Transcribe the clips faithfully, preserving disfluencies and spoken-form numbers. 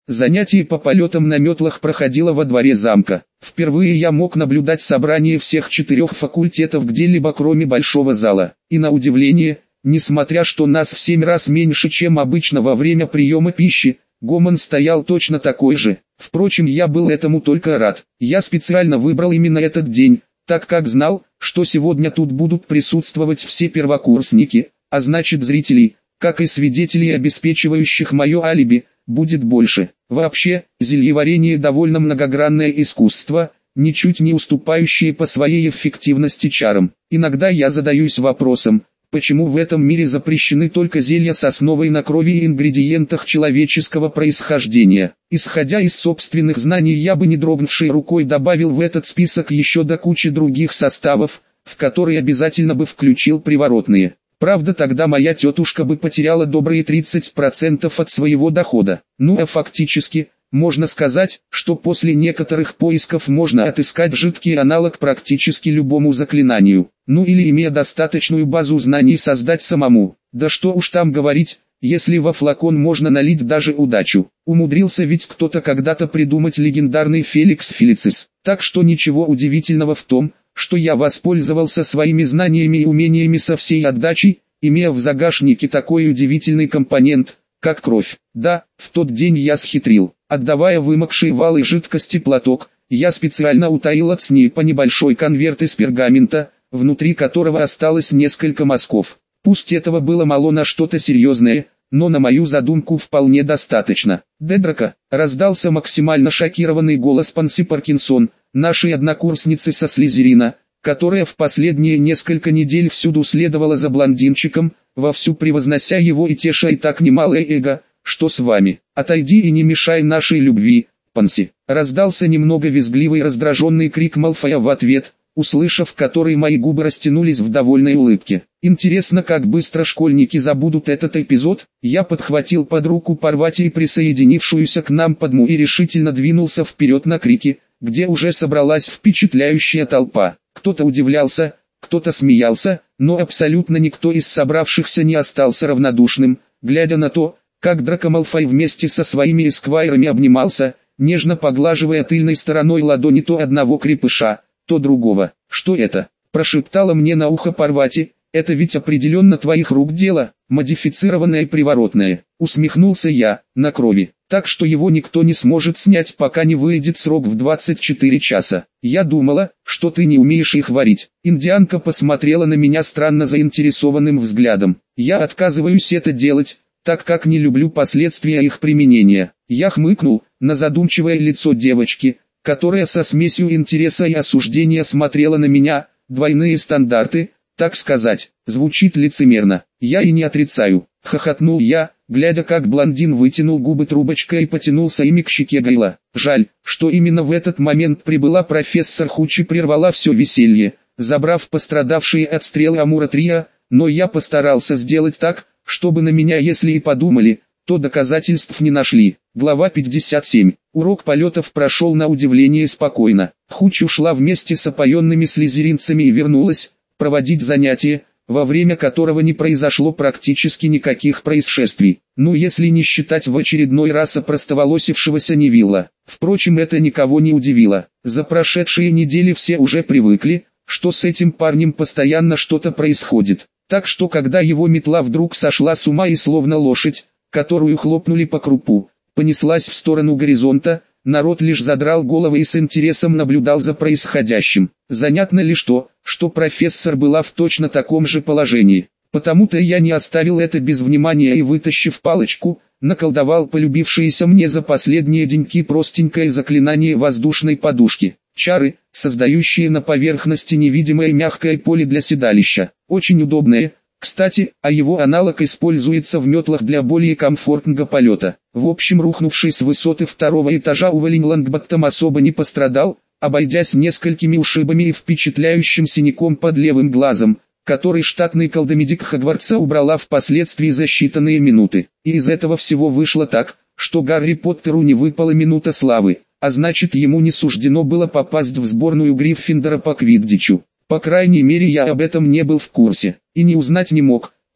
Занятие по полетам на метлах проходило во дворе замка. Впервые я мог наблюдать собрание всех четырех факультетов где-либо кроме большого зала. И на удивление, несмотря что нас в семь раз меньше чем обычно во время приема пищи, гомон стоял точно такой же. Впрочем, я был этому только рад. Я специально выбрал именно этот день, так как знал, что сегодня тут будут присутствовать все первокурсники, а значит зрителей, как и свидетелей, обеспечивающих мое алиби, будет больше. Вообще, зельеварение довольно многогранное искусство, ничуть не уступающее по своей эффективности чарам. Иногда я задаюсь вопросом, почему в этом мире запрещены только зелья с основой на крови и ингредиентах человеческого происхождения. Исходя из собственных знаний, я бы не дрогнувшей рукой добавил в этот список еще до кучи других составов, в которые обязательно бы включил приворотные. Правда, тогда моя тетушка бы потеряла добрые тридцать процентов от своего дохода. Ну а фактически, можно сказать, что после некоторых поисков можно отыскать жидкий аналог практически любому заклинанию. Ну или, имея достаточную базу знаний, создать самому. Да что уж там говорить, если во флакон можно налить даже удачу. Умудрился ведь кто-то когда-то придумать легендарный Феликс Фелицис. Так что ничего удивительного в том, что я воспользовался своими знаниями и умениями со всей отдачей, имея в загашнике такой удивительный компонент, как кровь. Да, в тот день я схитрил. Отдавая вымокший в алой жидкости платок, я специально утаил от снипа небольшой конверт из пергамента, внутри которого осталось несколько мазков. Пусть этого было мало на что-то серьезное, но на мою задумку вполне достаточно. «Дедрака», — раздался максимально шокированный голос Панси Паркинсон, нашей однокурсницы со Слизерина, которая в последние несколько недель всюду следовала за блондинчиком, вовсю превознося его и теша и так немалое эго. «Что с вами? Отойди и не мешай нашей любви, Панси!» Раздался немного визгливый и раздраженный крик Малфоя в ответ, услышав который мои губы растянулись в довольной улыбке. Интересно, как быстро школьники забудут этот эпизод. Я подхватил под руку Парвати и присоединившуюся к нам Падму и решительно двинулся вперед на крики, где уже собралась впечатляющая толпа. Кто-то удивлялся, кто-то смеялся, но абсолютно никто из собравшихся не остался равнодушным, глядя на то, как Драко Малфой вместе со своими эсквайрами обнимался, нежно поглаживая тыльной стороной ладони то одного крепыша, то другого. «Что это?» – прошептала мне на ухо Парвати. «Это ведь определенно твоих рук дело, модифицированное приворотное». Усмехнулся я, на крови, так что его никто не сможет снять, пока не выйдет срок в двадцать четыре часа. Я думала, что ты не умеешь их варить. Индианка посмотрела на меня странно заинтересованным взглядом. Я отказываюсь это делать, так как не люблю последствия их применения. Я хмыкнул на задумчивое лицо девочки, которая со смесью интереса и осуждения смотрела на меня. Двойные стандарты, так сказать, звучит лицемерно. Я и не отрицаю. Хохотнул я, глядя как блондин вытянул губы трубочкой и потянулся ими к щеке Гайла. Жаль, что именно в этот момент прибыла профессор Хуч и прервала все веселье, забрав пострадавшие от стрелы Амура Трия, но я постарался сделать так, чтобы на меня если и подумали, то доказательств не нашли. Глава пятьдесят семь. Урок полетов прошел на удивление спокойно. Хуч ушла вместе с опоенными слизеринцами и вернулась проводить занятия, во время которого не произошло практически никаких происшествий. Ну если не считать в очередной раз опростоволосившегося Невилла. Впрочем, это никого не удивило. За прошедшие недели все уже привыкли, что с этим парнем постоянно что-то происходит. Так что когда его метла вдруг сошла с ума и словно лошадь, которую хлопнули по крупу, понеслась в сторону горизонта, народ лишь задрал головы и с интересом наблюдал за происходящим. Занятно ли что, что профессор была в точно таком же положении. Потому-то я не оставил это без внимания и, вытащив палочку, наколдовал полюбившееся мне за последние деньки простенькое заклинание воздушной подушки. Чары, создающие на поверхности невидимое мягкое поле для седалища. Очень удобное. Кстати, а его аналог используется в метлах для более комфортного полета. В общем, рухнувший с высоты второго этажа уволень Лонгботтом особо не пострадал, обойдясь несколькими ушибами и впечатляющим синяком под левым глазом, который штатный колдомедик Хогвартса убрала впоследствии за считанные минуты. И из этого всего вышло так, что Гарри Поттеру не выпала минута славы, а значит ему не суждено было попасть в сборную Гриффиндора по квиддичу. По крайней мере, я об этом не был в курсе, и не узнать не мог,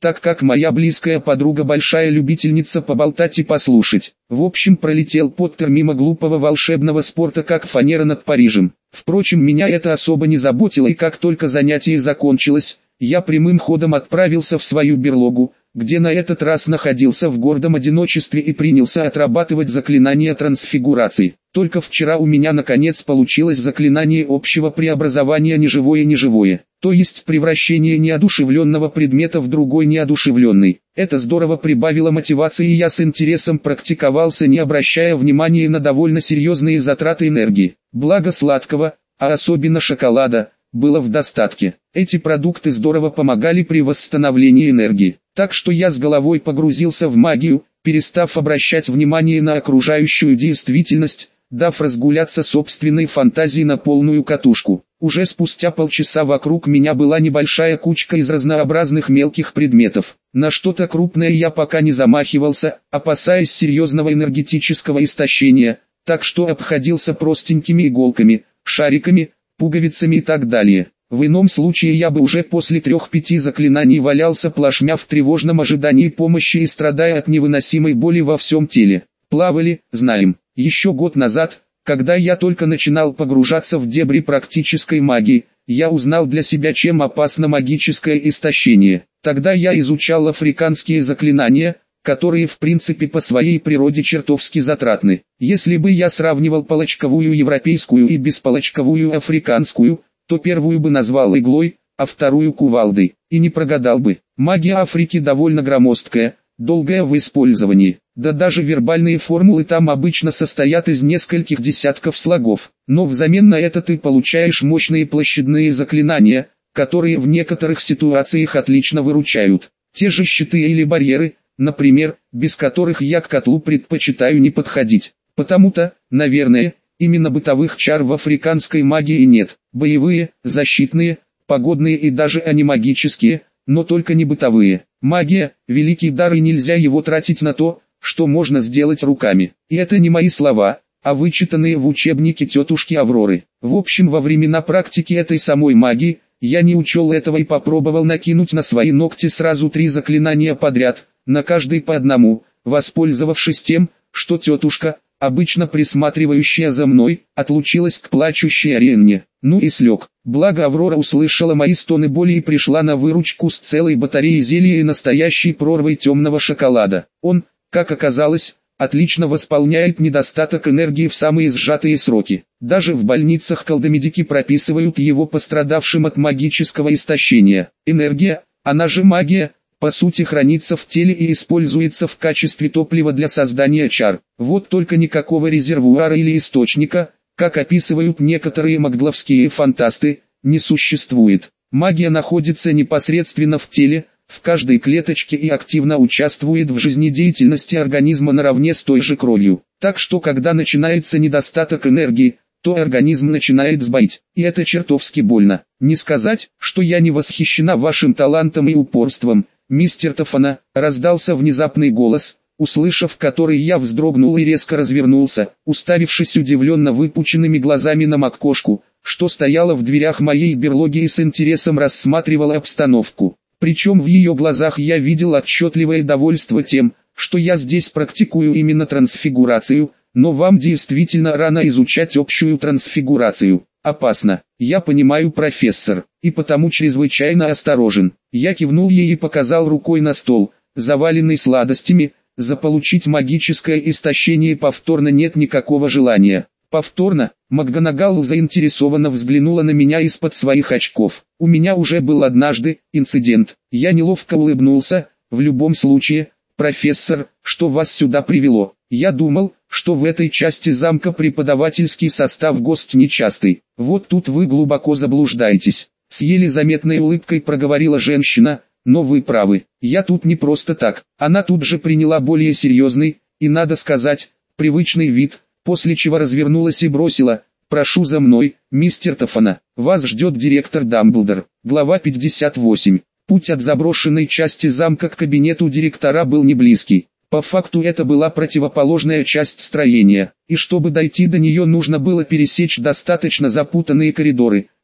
так как моя близкая подруга большая любительница поболтать и послушать. В общем, пролетел Поттер мимо глупого волшебного спорта как фанера над Парижем. Впрочем, меня это особо не заботило, и как только занятие закончилось, я прямым ходом отправился в свою берлогу, где на этот раз находился в гордом одиночестве и принялся отрабатывать заклинание трансфигурации. Только вчера у меня наконец получилось заклинание общего преобразования неживое-неживое, то есть превращение неодушевленного предмета в другой неодушевленный. Это здорово прибавило мотивации, и я с интересом практиковался, не обращая внимания на довольно серьезные затраты энергии. Благо сладкого, а особенно шоколада, было в достатке. Эти продукты здорово помогали при восстановлении энергии. Так что я с головой погрузился в магию, перестав обращать внимание на окружающую действительность, дав разгуляться собственной фантазии на полную катушку. Уже спустя полчаса вокруг меня была небольшая кучка из разнообразных мелких предметов. На что-то крупное я пока не замахивался, опасаясь серьезного энергетического истощения, так что обходился простенькими иголками, шариками, пуговицами и так далее. В ином случае я бы уже после трех-пяти заклинаний валялся плашмя в тревожном ожидании помощи и страдая от невыносимой боли во всем теле. Плавали, знаем. Еще год назад, когда я только начинал погружаться в дебри практической магии, я узнал для себя, чем опасно магическое истощение. Тогда я изучал африканские заклинания, которые в принципе по своей природе чертовски затратны. Если бы я сравнивал палочковую европейскую и бесполочковую африканскую, то первую бы назвал иглой, а вторую кувалдой, и не прогадал бы. Магия Африки довольно громоздкая, долгая в использовании, да даже вербальные формулы там обычно состоят из нескольких десятков слогов, но взамен на это ты получаешь мощные площадные заклинания, которые в некоторых ситуациях отлично выручают. Те же щиты или барьеры, например, без которых я к котлу предпочитаю не подходить. Потому-то, наверное, именно бытовых чар в африканской магии нет. Боевые, защитные, погодные и даже анимагические, но только не бытовые. Магия – великий дар, и нельзя его тратить на то, что можно сделать руками. И это не мои слова, а вычитанные в учебнике тетушки Авроры. В общем, во времена практики этой самой магии, я не учел этого и попробовал накинуть на свои ногти сразу три заклинания подряд, на каждый по одному, воспользовавшись тем, что тетушка, обычно присматривающая за мной, отлучилась к плачущей Ариэнне. Ну и слег. Благо Аврора услышала мои стоны боли и пришла на выручку с целой батареей зелья и настоящей прорвой темного шоколада. Он, как оказалось, отлично восполняет недостаток энергии в самые сжатые сроки. Даже в больницах колдомедики прописывают его пострадавшим от магического истощения. Энергия, она же магия, по сути хранится в теле и используется в качестве топлива для создания чар. Вот только никакого резервуара или источника, как описывают некоторые магловские фантасты, не существует. Магия находится непосредственно в теле, в каждой клеточке и активно участвует в жизнедеятельности организма наравне с той же кровью. Так что когда начинается недостаток энергии, то организм начинает сбоить, и это чертовски больно. Не сказать, что я не восхищена вашим талантом и упорством, мистер Тофана, раздался внезапный голос, услышав который я вздрогнул и резко развернулся, уставившись удивленно выпученными глазами на Маккошку, что стояла в дверях моей берлоги и с интересом рассматривала обстановку. Причем в ее глазах я видел отчетливое довольство тем, что я здесь практикую именно трансфигурацию, но вам действительно рано изучать общую трансфигурацию. Опасно. Я понимаю, профессор, и потому чрезвычайно осторожен. Я кивнул ей и показал рукой на стол, заваленный сладостями. Заполучить магическое истощение повторно нет никакого желания. Повторно, МакГонагал заинтересованно взглянула на меня из-под своих очков. У меня уже был однажды инцидент. Я неловко улыбнулся. В любом случае, профессор, что вас сюда привело? Я думал, что в этой части замка преподавательский состав гость нечастый. Вот тут вы глубоко заблуждаетесь. С еле заметной улыбкой проговорила женщина. Но вы правы, я тут не просто так. Она тут же приняла более серьезный, и надо сказать, привычный вид, после чего развернулась и бросила: «Прошу за мной, мистер Тофана, вас ждет директор Дамблдор». Глава пятьдесят восемь. Путь от заброшенной части замка к кабинету директора был не близкий. По факту это была противоположная часть строения, и чтобы дойти до нее нужно было пересечь достаточно запутанные коридоры,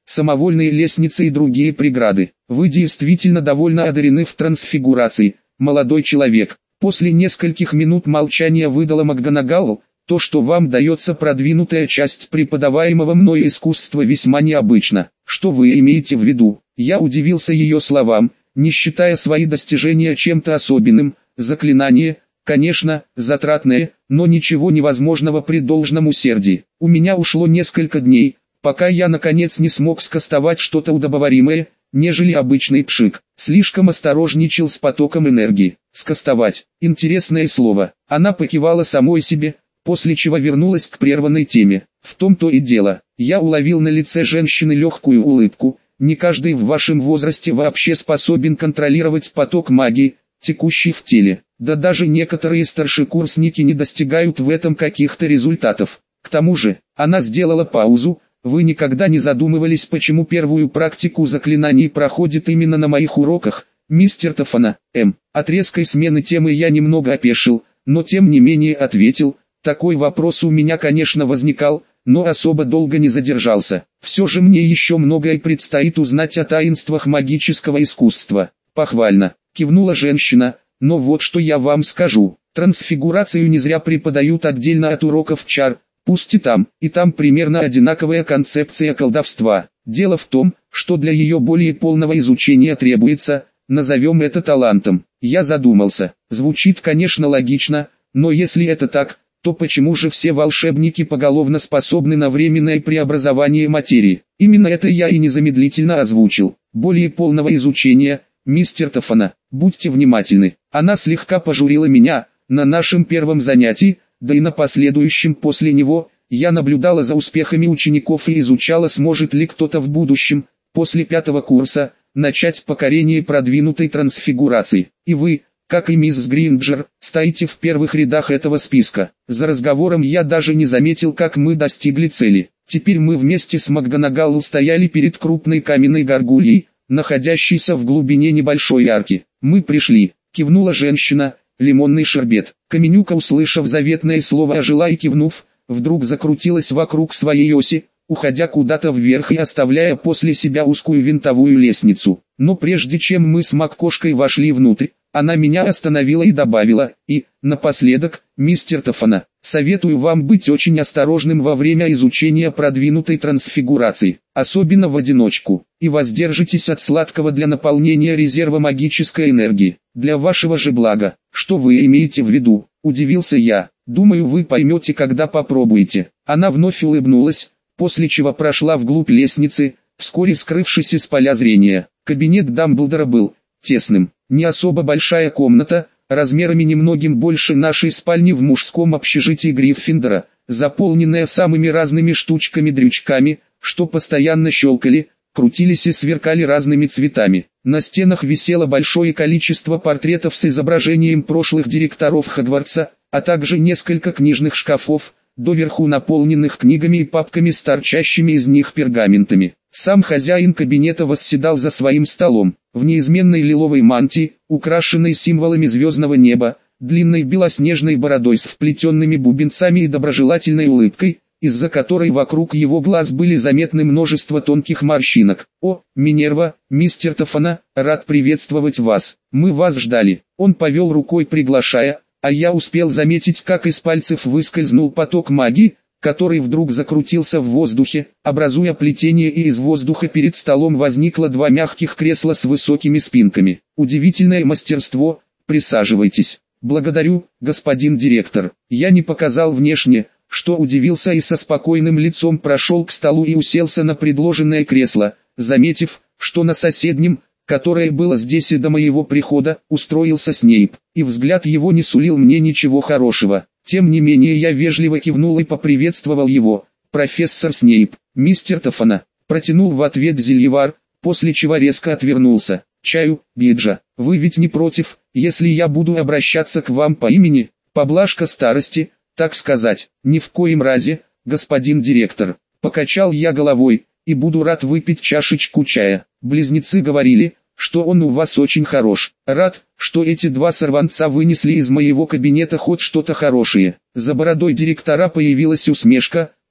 самовольные лестницы и другие преграды. Вы действительно довольно одарены в трансфигурации, молодой человек. После нескольких минут молчания выдала МакГонагалл: то, что вам дается продвинутая часть преподаваемого мною искусства, весьма необычно. Что вы имеете в виду? Я удивился ее словам, не считая свои достижения чем-то особенным. Заклинание, конечно, затратное, но ничего невозможного при должном усердии. У меня ушло несколько дней, пока я наконец не смог скастовать что-то удобоваримое, нежели обычный пшик. Слишком осторожничал с потоком энергии. Скастовать. Интересное слово. Она покивала самой себе, после чего вернулась к прерванной теме. В том-то и дело. Я уловил на лице женщины легкую улыбку. Не каждый в вашем возрасте вообще способен контролировать поток магии, текущий в теле. Да даже некоторые старшекурсники не достигают в этом каких-то результатов. К тому же, она сделала паузу. Вы никогда не задумывались, почему первую практику заклинаний проходит именно на моих уроках, мистер Тофана? М. От резкой смены темы я немного опешил, но тем не менее ответил. Такой вопрос у меня, конечно, возникал, но особо долго не задержался. Все же мне еще многое предстоит узнать о таинствах магического искусства. Похвально, кивнула женщина, но вот что я вам скажу. Трансфигурацию не зря преподают отдельно от уроков чар. Пусть и там, и там примерно одинаковая концепция колдовства. Дело в том, что для ее более полного изучения требуется, назовем это талантом. Я задумался. Звучит, конечно, логично, но если это так, то почему же все волшебники поголовно способны на временное преобразование материи? Именно это я и незамедлительно озвучил. Более полного изучения, мистер Тофана, будьте внимательны. Она слегка пожурила меня. На нашем первом занятии, да и на последующем после него, я наблюдала за успехами учеников и изучала, сможет ли кто-то в будущем, после пятого курса, начать покорение продвинутой трансфигурации. И вы, как и мисс Гринджер, стоите в первых рядах этого списка. За разговором я даже не заметил, как мы достигли цели. Теперь мы вместе с МакГонагалл стояли перед крупной каменной горгульей, находящейся в глубине небольшой арки. Мы пришли, кивнула женщина. Лимонный шербет. Каменюка, услышав заветное слово, ожила и, кивнув, вдруг закрутилась вокруг своей оси, уходя куда-то вверх и оставляя после себя узкую винтовую лестницу. Но прежде чем мы с Маккошкой вошли внутрь, она меня остановила и добавила: и, напоследок, мистер Тофана, советую вам быть очень осторожным во время изучения продвинутой трансфигурации, особенно в одиночку, и воздержитесь от сладкого для наполнения резерва магической энергии. Для вашего же блага. Что вы имеете в виду? Удивился я. Думаю, вы поймете, когда попробуете. Она вновь улыбнулась, после чего прошла вглубь лестницы, вскоре скрывшись из поля зрения. Кабинет Дамблдора был тесным. Не особо большая комната, размерами немногим больше нашей спальни в мужском общежитии Гриффиндора, заполненная самыми разными штучками-дрючками, что постоянно щелкали, крутились и сверкали разными цветами. На стенах висело большое количество портретов с изображением прошлых директоров Хогвартса, а также несколько книжных шкафов, доверху наполненных книгами и папками с торчащими из них пергаментами. Сам хозяин кабинета восседал за своим столом, в неизменной лиловой мантии, украшенной символами звездного неба, длинной белоснежной бородой с вплетенными бубенцами и доброжелательной улыбкой, из-за которой вокруг его глаз были заметны множество тонких морщинок. «О, Минерва, мистер Тофана, рад приветствовать вас. Мы вас ждали». Он повел рукой, приглашая, а я успел заметить, как из пальцев выскользнул поток магии, который вдруг закрутился в воздухе, образуя плетение, и из воздуха перед столом возникло два мягких кресла с высокими спинками. Удивительное мастерство, присаживайтесь. Благодарю, господин директор. Я не показал внешне, что удивился, и со спокойным лицом прошел к столу и уселся на предложенное кресло, заметив, что на соседнем, которое было здесь и до моего прихода, устроился Снейп, и взгляд его не сулил мне ничего хорошего. Тем не менее я вежливо кивнул и поприветствовал его. «Профессор Снейп, мистер Тофана», протянул в ответ Зельевар, после чего резко отвернулся. «Чаю, Биджа, вы ведь не против, если я буду обращаться к вам по имени, поблажка старости, так сказать?» «Ни в коем разе, господин директор», покачал я головой, «и буду рад выпить чашечку чая». Близнецы говорили, что он у вас очень хорош. Рад, что эти два сорванца вынесли из моего кабинета хоть что-то хорошее. За бородой директора появилась усмешка,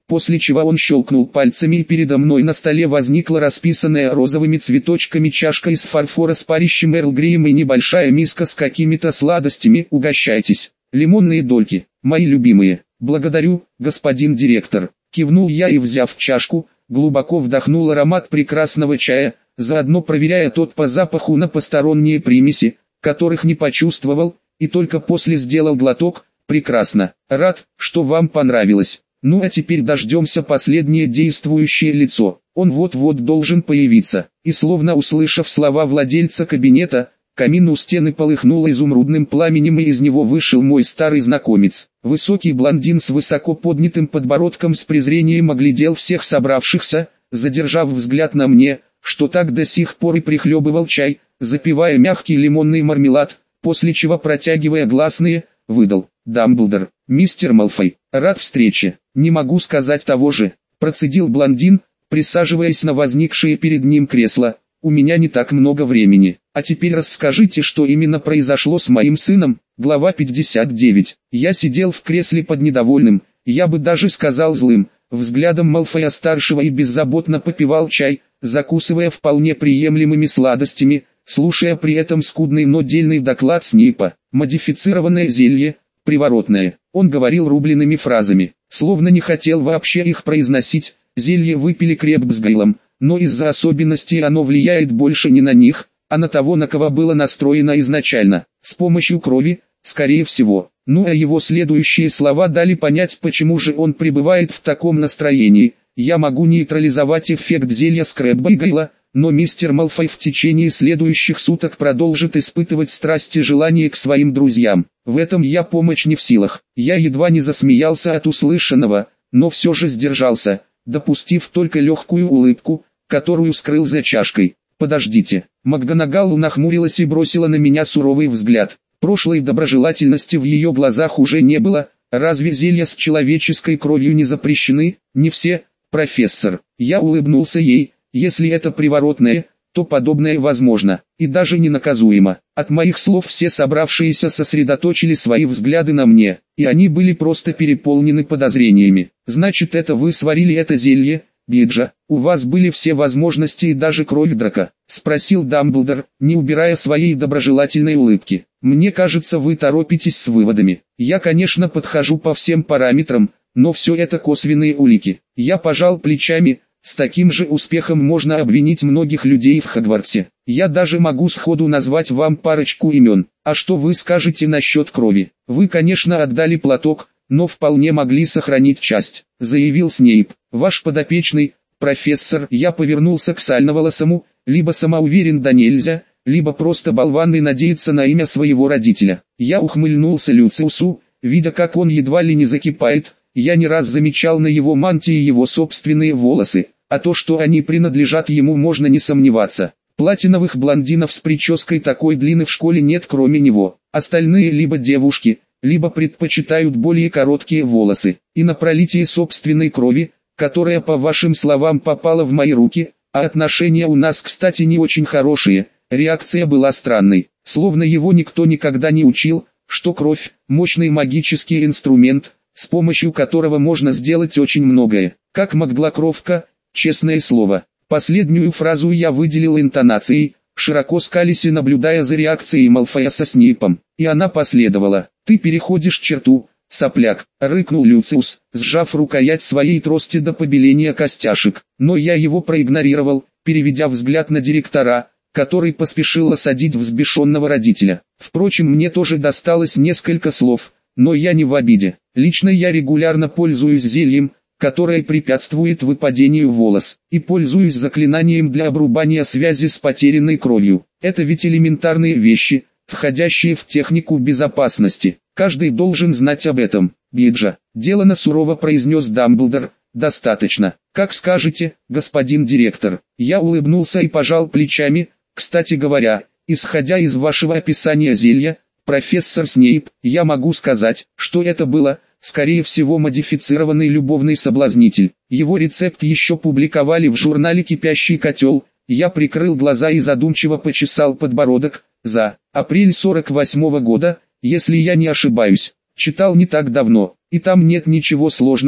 после чего он щелкнул пальцами и передо мной на столе возникла расписанная розовыми цветочками чашка из фарфора с парящим Эрл Греем и небольшая миска с какими-то сладостями. Угощайтесь. Лимонные дольки, мои любимые. Благодарю, господин директор. Кивнул я и, взяв чашку, глубоко вдохнул аромат прекрасного чая, заодно проверяя тот по запаху на посторонние примеси, которых не почувствовал, и только после сделал глоток. Прекрасно. Рад, что вам понравилось. Ну а теперь дождемся последнее действующее лицо. Он вот-вот должен появиться. И словно услышав слова владельца кабинета, камин у стены полыхнул изумрудным пламенем, и из него вышел мой старый знакомец. Высокий блондин с высоко поднятым подбородком с презрением оглядел всех собравшихся, задержав взгляд на мне, что так до сих пор и прихлебывал чай, запивая мягкий лимонный мармелад, после чего, протягивая гласные, выдал: «Дамблдор, мистер Малфой, рад встрече». «Не могу сказать того же», — процедил блондин, присаживаясь на возникшее перед ним кресло. «У меня не так много времени. А теперь расскажите, что именно произошло с моим сыном». Глава пятьдесят девять. Я сидел в кресле под недовольным, я бы даже сказал злым, взглядом Малфоя-старшего и беззаботно попивал чай, закусывая вполне приемлемыми сладостями, слушая при этом скудный, но дельный доклад Снейпа. Модифицированное зелье, приворотное. Он говорил рубленными фразами, словно не хотел вообще их произносить. Зелье выпили крепко с Гейлом, но из-за особенностей оно влияет больше не на них, а на того, на кого было настроено изначально, с помощью крови, скорее всего. Ну а его следующие слова дали понять, почему же он пребывает в таком настроении. Я могу нейтрализовать эффект зелья Скрэбба и Гейла, но мистер Малфой в течение следующих суток продолжит испытывать страсть и желание к своим друзьям. В этом я помочь не в силах. Я едва не засмеялся от услышанного, но все же сдержался, допустив только легкую улыбку, которую скрыл за чашкой. «Подождите». МакГонагал нахмурилась и бросила на меня суровый взгляд. Прошлой доброжелательности в ее глазах уже не было. Разве зелья с человеческой кровью не запрещены? Не все, профессор. Я улыбнулся ей. Если это приворотное, то подобное возможно, и даже не наказуемо. От моих слов все собравшиеся сосредоточили свои взгляды на мне, и они были просто переполнены подозрениями. «Значит, это вы сварили это зелье, Биджа? У вас были все возможности и даже кровь драка?» — спросил Дамблдор, не убирая своей доброжелательной улыбки. «Мне кажется, вы торопитесь с выводами. Я, конечно, подхожу по всем параметрам, но все это косвенные улики». Я пожал плечами. С таким же успехом можно обвинить многих людей в Хогвартсе. Я даже могу сходу назвать вам парочку имен. А что вы скажете насчет крови? Вы, конечно, отдали платок, но вполне могли сохранить часть, заявил Снейп. Ваш подопечный, профессор. Я повернулся к сальноволосому, либо самоуверен да нельзя, либо просто болван и надеется на имя своего родителя. Я ухмыльнулся Люциусу, видя, как он едва ли не закипает. Я не раз замечал на его мантии его собственные волосы, а то, что они принадлежат ему, можно не сомневаться. Платиновых блондинов с прической такой длины в школе нет кроме него. Остальные либо девушки, либо предпочитают более короткие волосы. И на пролитие собственной крови, которая, по вашим словам, попала в мои руки, а отношения у нас, кстати, не очень хорошие, реакция была странной. Словно его никто никогда не учил, что кровь – мощный магический инструмент, с помощью которого можно сделать очень многое. Как Маглокровка, честное слово. Последнюю фразу я выделил интонацией, широко скались и наблюдая за реакцией Малфоя со Снейпом. И она последовала. «Ты переходишь черту, сопляк», — рыкнул Люциус, сжав рукоять своей трости до побеления костяшек. Но я его проигнорировал, переведя взгляд на директора, который поспешил осадить взбешенного родителя. Впрочем, мне тоже досталось несколько слов, но я не в обиде. Лично я регулярно пользуюсь зельем, которое препятствует выпадению волос, и пользуюсь заклинанием для обрубания связи с потерянной кровью. Это ведь элементарные вещи, входящие в технику безопасности. Каждый должен знать об этом. Биджа, делано сурово произнес Дамблдор. Достаточно. Как скажете, господин директор. Я улыбнулся и пожал плечами. Кстати говоря, исходя из вашего описания зелья, профессор Снейп, я могу сказать, что это было, скорее всего, модифицированный любовный соблазнитель. Его рецепт еще публиковали в журнале «Кипящий котел». Я прикрыл глаза и задумчиво почесал подбородок. За апрель сорок восьмого года, если я не ошибаюсь, читал не так давно, и там нет ничего сложного.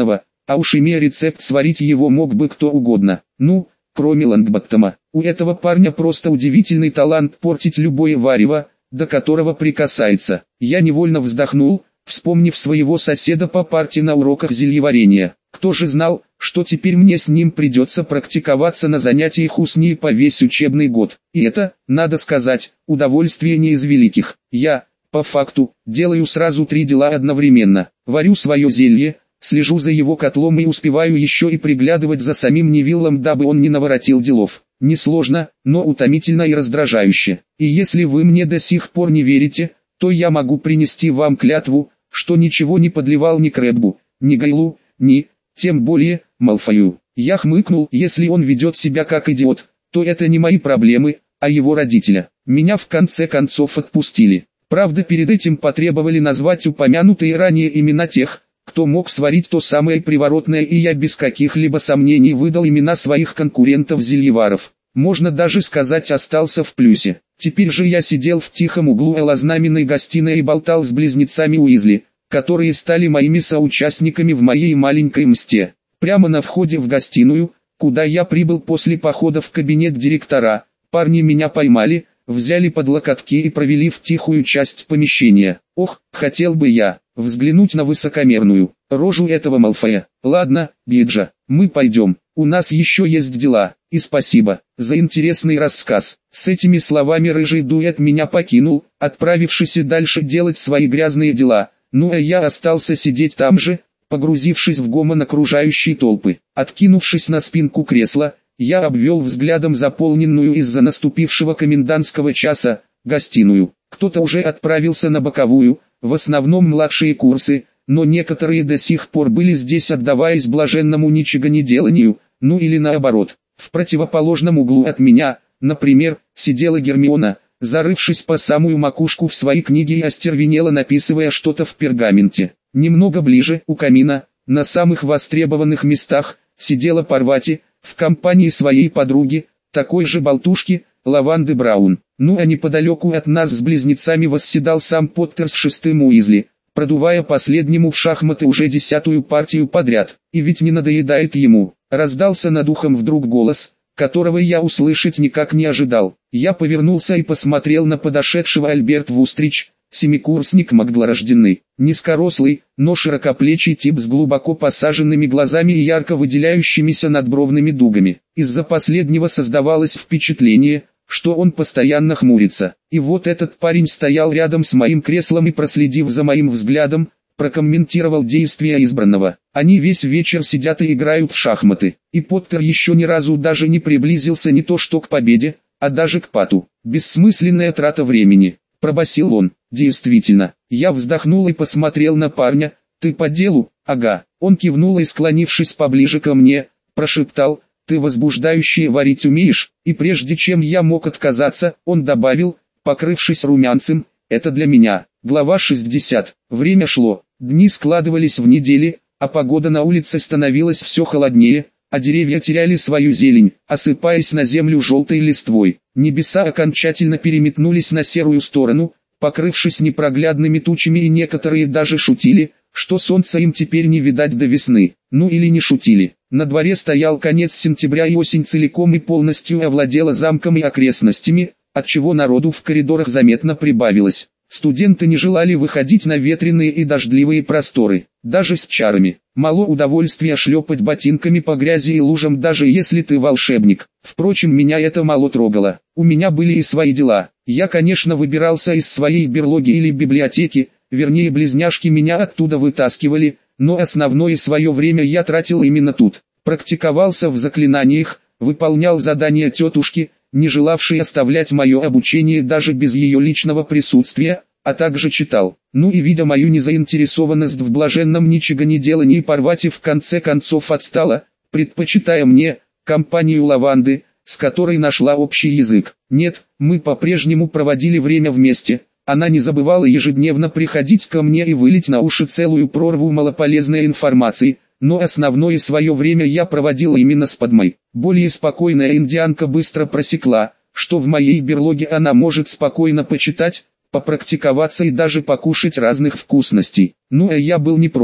а уж имея рецепт, сварить его мог бы кто угодно. Ну, кроме Лонгботтома. У этого парня просто удивительный талант портить любое варево, до которого прикасается. Я невольно вздохнул, вспомнив своего соседа по парте на уроках зельеварения. Кто же знал, что теперь мне с ним придется практиковаться на занятиях у СНИ по весь учебный год. И это, надо сказать, удовольствие не из великих. Я, по факту, делаю сразу три дела одновременно. Варю свое зелье, слежу за его котлом и успеваю еще и приглядывать за самим Невиллом, дабы он не наворотил делов. Несложно, но утомительно и раздражающе. И если вы мне до сих пор не верите, то я могу принести вам клятву, что ничего не подливал ни Крэббу, ни Гайлу, ни, тем более, Малфою. Я хмыкнул: если он ведет себя как идиот, то это не мои проблемы, а его родителя. Меня в конце концов отпустили. Правда, перед этим потребовали назвать упомянутые ранее имена тех, кто мог сварить то самое приворотное, и я без каких-либо сомнений выдал имена своих конкурентов-зельеваров. Можно даже сказать, остался в плюсе. Теперь же я сидел в тихом углу элознаменной гостиной и болтал с близнецами Уизли, которые стали моими соучастниками в моей маленькой мсте. Прямо на входе в гостиную, куда я прибыл после похода в кабинет директора, парни меня поймали, взяли под локотки и провели в тихую часть помещения. Ох, хотел бы я взглянуть на высокомерную рожу этого Малфоя. Ладно, Биджа, мы пойдем, у нас еще есть дела, и спасибо за интересный рассказ. С этими словами рыжий дуэт меня покинул, отправившись дальше делать свои грязные дела, ну а я остался сидеть там же, погрузившись в гомон окружающей толпы. Откинувшись на спинку кресла, я обвел взглядом заполненную из-за наступившего комендантского часа гостиную. Кто-то уже отправился на боковую, в основном младшие курсы, но некоторые до сих пор были здесь, отдаваясь блаженному ничегонеделанию, ну или наоборот. В противоположном углу от меня, например, сидела Гермиона, зарывшись по самую макушку в свои книги и остервенело написывая что-то в пергаменте. Немного ближе, у камина, на самых востребованных местах, сидела Парвати, в компании своей подруги, такой же болтушки, Лаванды Браун. Ну а неподалеку от нас с близнецами восседал сам Поттер с шестым Уизли, продувая последнему в шахматы уже десятую партию подряд. И ведь не надоедает ему. Раздался над ухом вдруг голос, которого я услышать никак не ожидал. Я повернулся и посмотрел на подошедшего Альберт Вустрич, семикурсник Магдлорожденный, низкорослый, но широкоплечий тип с глубоко посаженными глазами и ярко выделяющимися надбровными дугами. Из-за последнего создавалось впечатление, что он постоянно хмурится. И вот этот парень стоял рядом с моим креслом и, проследив за моим взглядом, прокомментировал действия избранного. Они весь вечер сидят и играют в шахматы, и Поттер еще ни разу даже не приблизился не то что к победе, а даже к пату. Бессмысленная трата времени, пробасил он. Действительно, я вздохнул и посмотрел на парня. Ты по делу? Ага. Он кивнул и, склонившись поближе ко мне, прошептал: ты возбуждающее варить умеешь? И прежде чем я мог отказаться, он добавил, покрывшись румянцем: это для меня. Глава шестьдесят. Время шло, дни складывались в недели, а погода на улице становилась все холоднее, а деревья теряли свою зелень, осыпаясь на землю желтой листвой. Небеса окончательно переметнулись на серую сторону, покрывшись непроглядными тучами, и некоторые даже шутили, что солнца им теперь не видать до весны. Ну или не шутили. На дворе стоял конец сентября, и осень целиком и полностью овладела замком и окрестностями, отчего народу в коридорах заметно прибавилось. Студенты не желали выходить на ветреные и дождливые просторы, даже с чарами. Мало удовольствия шлепать ботинками по грязи и лужам, даже если ты волшебник. Впрочем, меня это мало трогало. У меня были и свои дела. Я, конечно, выбирался из своей берлоги или библиотеки, вернее, близняшки меня оттуда вытаскивали, но основное свое время я тратил именно тут. Практиковался в заклинаниях, выполнял задания тетушки, не желавшей оставлять мое обучение даже без ее личного присутствия, а также читал. Ну и видя мою незаинтересованность в блаженном ничегонеделании, Парвати в конце концов отстала, предпочитая мне компанию Лаванды, с которой нашла общий язык. Нет, мы по-прежнему проводили время вместе. Она не забывала ежедневно приходить ко мне и вылить на уши целую прорву малополезной информации, но основное свое время я проводил именно с Падмой. Более спокойная индианка быстро просекла, что в моей берлоге она может спокойно почитать, попрактиковаться и даже покушать разных вкусностей. Ну а я был не против.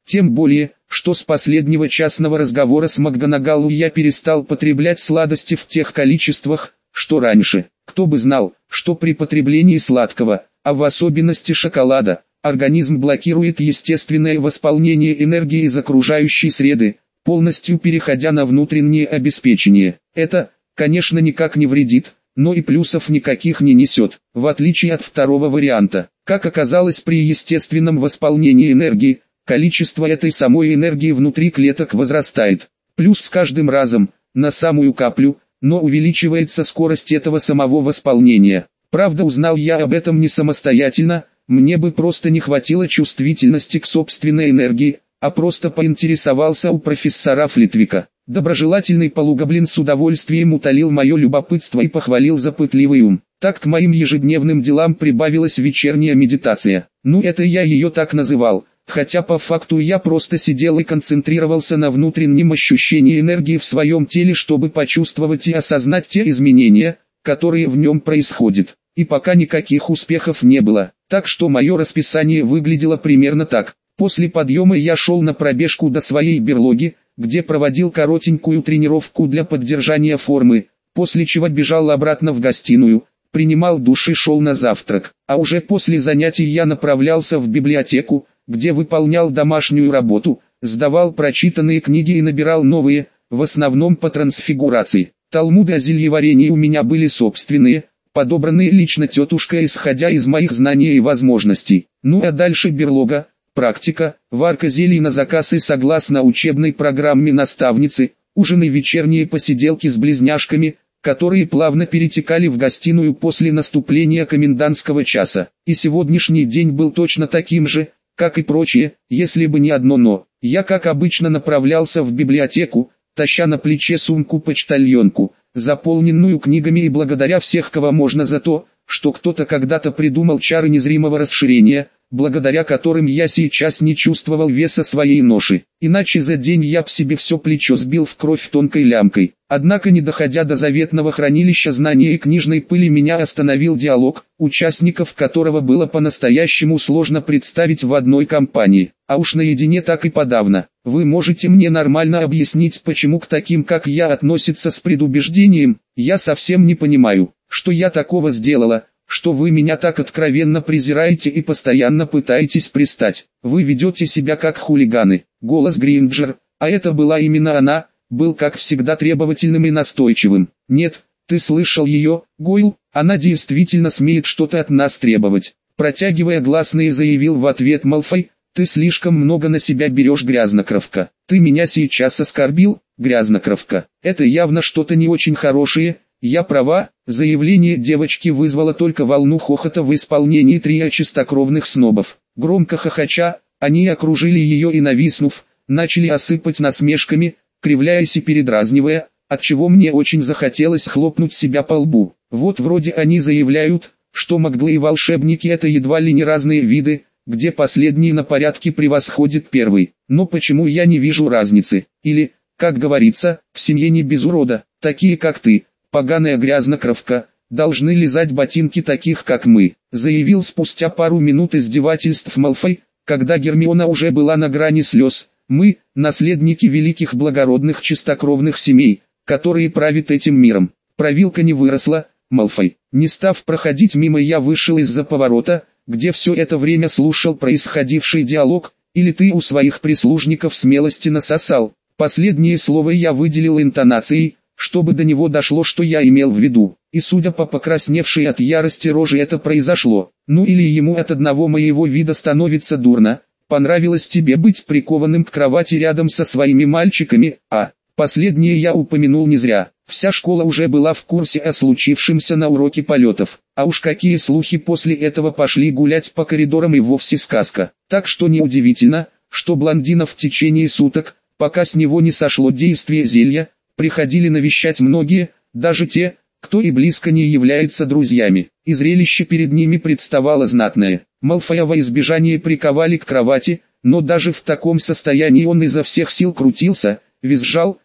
Тем более, что с последнего частного разговора с МакГонагалл я перестал потреблять сладости в тех количествах, что раньше. Кто бы знал, что при потреблении сладкого, а в особенности шоколада, организм блокирует естественное восполнение энергии из окружающей среды, полностью переходя на внутреннее обеспечение. Это, конечно, никак не вредит, но и плюсов никаких не несет, в отличие от второго варианта. Как оказалось, при естественном восполнении энергии, количество этой самой энергии внутри клеток возрастает. Плюс с каждым разом, на самую каплю, но увеличивается скорость этого самого восполнения. Правда, узнал я об этом не самостоятельно, мне бы просто не хватило чувствительности к собственной энергии, а просто поинтересовался у профессора Флитвика. Доброжелательный полугоблин с удовольствием утолил мое любопытство и похвалил за пытливый ум. Так к моим ежедневным делам прибавилась вечерняя медитация. Ну, это я ее так называл, хотя по факту я просто сидел и концентрировался на внутреннем ощущении энергии в своем теле, чтобы почувствовать и осознать те изменения, которые в нем происходят. И пока никаких успехов не было, так что мое расписание выглядело примерно так. После подъема я шел на пробежку до своей берлоги, где проводил коротенькую тренировку для поддержания формы, после чего бежал обратно в гостиную, принимал душ и шел на завтрак. А уже после занятий я направлялся в библиотеку, где выполнял домашнюю работу, сдавал прочитанные книги и набирал новые, в основном по трансфигурации. Талмуды о зельеварении у меня были собственные, подобранные лично тетушкой, исходя из моих знаний и возможностей. Ну а дальше берлога, практика, варка зелий на заказ и согласно учебной программе наставницы, ужины, вечерние посиделки с близняшками, которые плавно перетекали в гостиную после наступления комендантского часа. И сегодняшний день был точно таким же, как и прочие, если бы не одно «но». Я, как обычно, направлялся в библиотеку, таща на плече сумку-почтальонку, заполненную книгами, и благодаря всех, кого можно, за то, что кто-то когда-то придумал чары незримого расширения, благодаря которым я сейчас не чувствовал веса своей ноши. Иначе за день я б себе все плечо сбил в кровь тонкой лямкой. Однако, не доходя до заветного хранилища знания и книжной пыли, меня остановил диалог, участников которого было по-настоящему сложно представить в одной компании. А уж наедине так и подавно. Вы можете мне нормально объяснить, почему к таким, как я, относятся с предубеждением? Я совсем не понимаю, что я такого сделала, что вы меня так откровенно презираете и постоянно пытаетесь пристать. Вы ведете себя как хулиганы. Голос Гринджер, а это была именно она, был как всегда требовательным и настойчивым. Нет, ты слышал ее, Гойл? Она действительно смеет что-то от нас требовать. Протягивая гласные, заявил в ответ Малфой: ты слишком много на себя берешь, грязнокровка. Ты меня сейчас оскорбил, грязнокровка. Это явно что-то не очень хорошее. Я права. Заявление девочки вызвало только волну хохота в исполнении трио чистокровных снобов. Громко хохоча, они окружили ее и, нависнув, начали осыпать насмешками, кривляясь и передразнивая, отчего мне очень захотелось хлопнуть себя по лбу. Вот вроде они заявляют, что маглы и волшебники — это едва ли не разные виды, где последний на порядке превосходит первый. Но почему я не вижу разницы? Или, как говорится, в семье не без урода, такие как ты, поганая грязнокровка, должны лизать ботинки таких как мы, заявил спустя пару минут издевательств Малфой, когда Гермиона уже была на грани слез. Мы, наследники великих благородных чистокровных семей, которые правят этим миром. Провилка не выросла, Малфой. Не став проходить мимо, я вышел из-за поворота, где все это время слушал происходивший диалог. Или ты у своих прислужников смелости насосал? Последнее слово я выделил интонацией, чтобы до него дошло, что я имел в виду. И судя по покрасневшей от ярости роже, это произошло. Ну или ему от одного моего вида становится дурно. Понравилось тебе быть прикованным к кровати рядом со своими мальчиками, а? Последнее я упомянул не зря. Вся школа уже была в курсе о случившемся на уроке полетов. А уж какие слухи после этого пошли гулять по коридорам, и вовсе сказка. Так что неудивительно, что блондина в течение суток, пока с него не сошло действие зелья, приходили навещать многие, даже те, кто и близко не является друзьями. И зрелище перед ними представало знатное. Малфоя во избежание приковали к кровати, но даже в таком состоянии он изо всех сил крутился, визжал,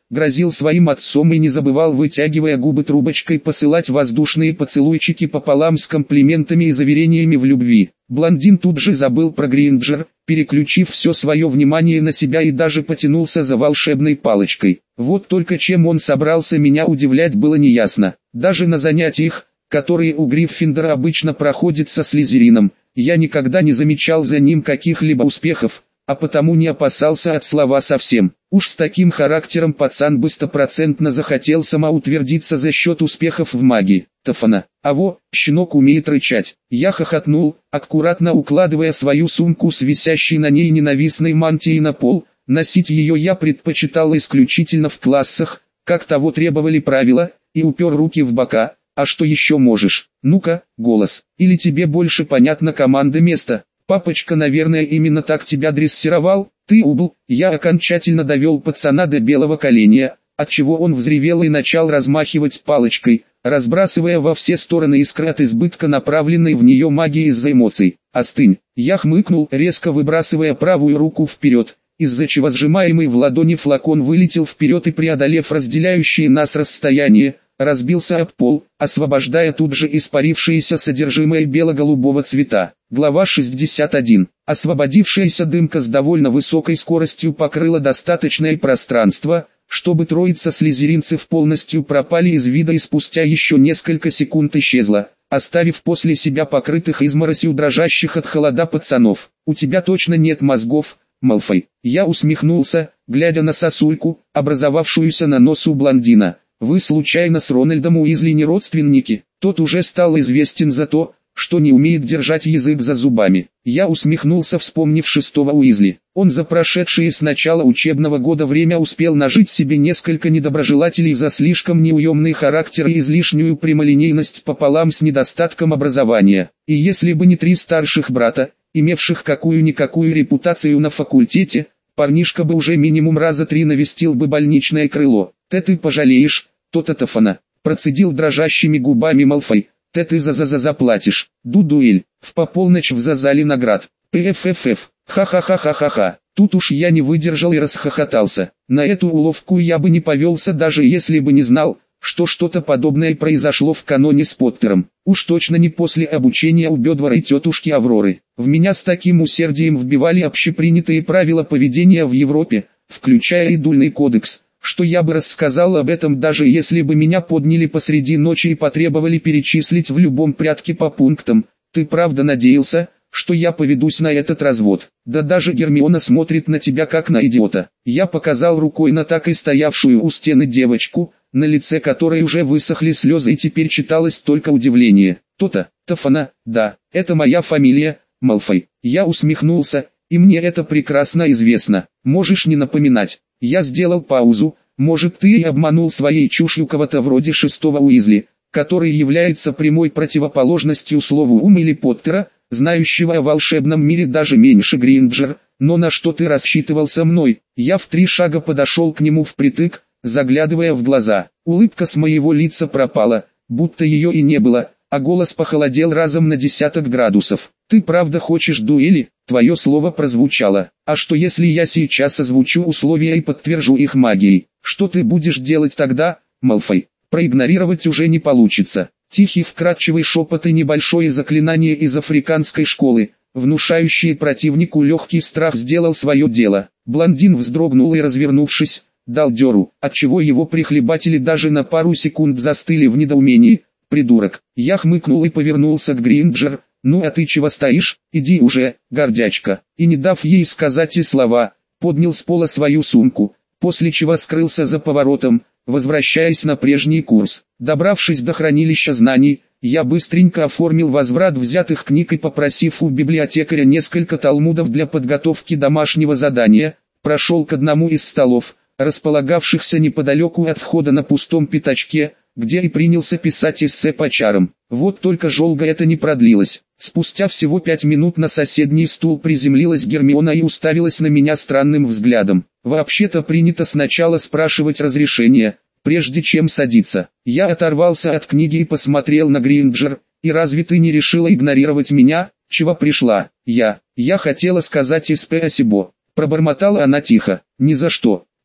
грозил своим отцом и не забывал, вытягивая губы трубочкой, посылать воздушные поцелуйчики пополам с комплиментами и заверениями в любви. Блондин тут же забыл про Гринджер, переключив все свое внимание на себя, и даже потянулся за волшебной палочкой. Вот только чем он собрался меня удивлять, было неясно. Даже на занятиях, которые у Гриффиндора обычно проходят со Слизерином, я никогда не замечал за ним каких-либо успехов, а потому не опасался от слова совсем. Уж с таким характером пацан бы стопроцентно захотел самоутвердиться за счет успехов в магии. Тафана. А во, щенок умеет рычать. Я хохотнул, аккуратно укладывая свою сумку с висящей на ней ненавистной мантией на пол. Носить ее я предпочитал исключительно в классах, как того требовали правила, и упер руки в бока. А что еще можешь? Ну-ка, голос. Или тебе больше понятна команда места? Папочка, наверное, именно так тебя дрессировал. Ты убл. Я окончательно довел пацана до белого коленя, отчего он взревел и начал размахивать палочкой, разбрасывая во все стороны искры от избытка направленной в нее магии из-за эмоций. «Остынь!» Я хмыкнул, резко выбрасывая правую руку вперед, из-за чего сжимаемый в ладони флакон вылетел вперед и, преодолев разделяющие нас расстояние, разбился об пол, освобождая тут же испарившееся содержимое бело-голубого цвета. Глава шестьдесят один. Освободившаяся дымка с довольно высокой скоростью покрыла достаточное пространство, чтобы троица слизеринцев полностью пропали из вида, и спустя еще несколько секунд исчезла, оставив после себя покрытых изморосью дрожащих от холода пацанов. «У тебя точно нет мозгов, Малфой?» Я усмехнулся, глядя на сосульку, образовавшуюся на носу блондина. «Вы случайно с Рональдом Уизли не родственники?» Тот уже стал известен за то, что не умеет держать язык за зубами. Я усмехнулся, вспомнив шестого Уизли. Он за прошедшие с начала учебного года время успел нажить себе несколько недоброжелателей за слишком неуемный характер и излишнюю прямолинейность пополам с недостатком образования. И если бы не три старших брата, имевших какую-никакую репутацию на факультете, парнишка бы уже минимум раза три навестил бы больничное крыло. «Ты ты пожалеешь, то-то Тафана», процедил дрожащими губами Малфой. «Ты ты за-за-за заплатишь». Ду-дуэль. В пополночь в зазале наград. Пффф. Ха-ха-ха-ха-ха-ха. Тут уж я не выдержал и расхохотался. На эту уловку я бы не повелся, даже если бы не знал, что что-то подобное произошло в каноне с Поттером. Уж точно не после обучения у Бедвара и тетушки Авроры. В меня с таким усердием вбивали общепринятые правила поведения в Европе, включая и дульный кодекс, что я бы рассказал об этом, даже если бы меня подняли посреди ночи и потребовали перечислить в любом порядке по пунктам. Ты правда надеялся, что я поведусь на этот развод? Да даже Гермиона смотрит на тебя как на идиота. Я показал рукой на так и стоявшую у стены девочку, на лице которой уже высохли слезы и теперь читалось только удивление. То-то, Тафана, да, это моя фамилия, Малфой. Я усмехнулся, и мне это прекрасно известно. Можешь не напоминать. Я сделал паузу. Может, ты и обманул своей чушью кого-то вроде шестого Уизли, который является прямой противоположностью слову ум, или Поттера, знающего о волшебном мире даже меньше Гринджер. Но на что ты рассчитывал со мной? Я в три шага подошел к нему впритык, заглядывая в глаза. Улыбка с моего лица пропала, будто ее и не было, а голос похолодел разом на десяток градусов. «Ты правда хочешь дуэли?» Твое слово прозвучало. «А что если я сейчас озвучу условия и подтвержу их магией? Что ты будешь делать тогда, Малфой?» Проигнорировать уже не получится. Тихий вкрадчивый шепот и небольшое заклинание из африканской школы, внушающие противнику легкий страх, сделал свое дело. Блондин вздрогнул и, развернувшись, дал дёру, отчего его прихлебатели даже на пару секунд застыли в недоумении. «Придурок!» Я хмыкнул и повернулся к Гринджер. «Ну а ты чего стоишь? Иди уже, гордячка!» И, не дав ей сказать и слова, поднял с пола свою сумку, после чего скрылся за поворотом, возвращаясь на прежний курс. Добравшись до хранилища знаний, я быстренько оформил возврат взятых книг и, попросив у библиотекаря несколько талмудов для подготовки домашнего задания, прошел к одному из столов, располагавшихся неподалеку от входа на пустом пятачке, где и принялся писать эссе по чарам. Вот только долго это не продлилось. Спустя всего пять минут на соседний стул приземлилась Гермиона и уставилась на меня странным взглядом. Вообще-то принято сначала спрашивать разрешение, прежде чем садиться. Я оторвался от книги и посмотрел на Гринджер. «И разве ты не решила игнорировать меня? Чего пришла?» «Я... я хотела сказать спасибо», пробормотала она тихо. «Ни за что».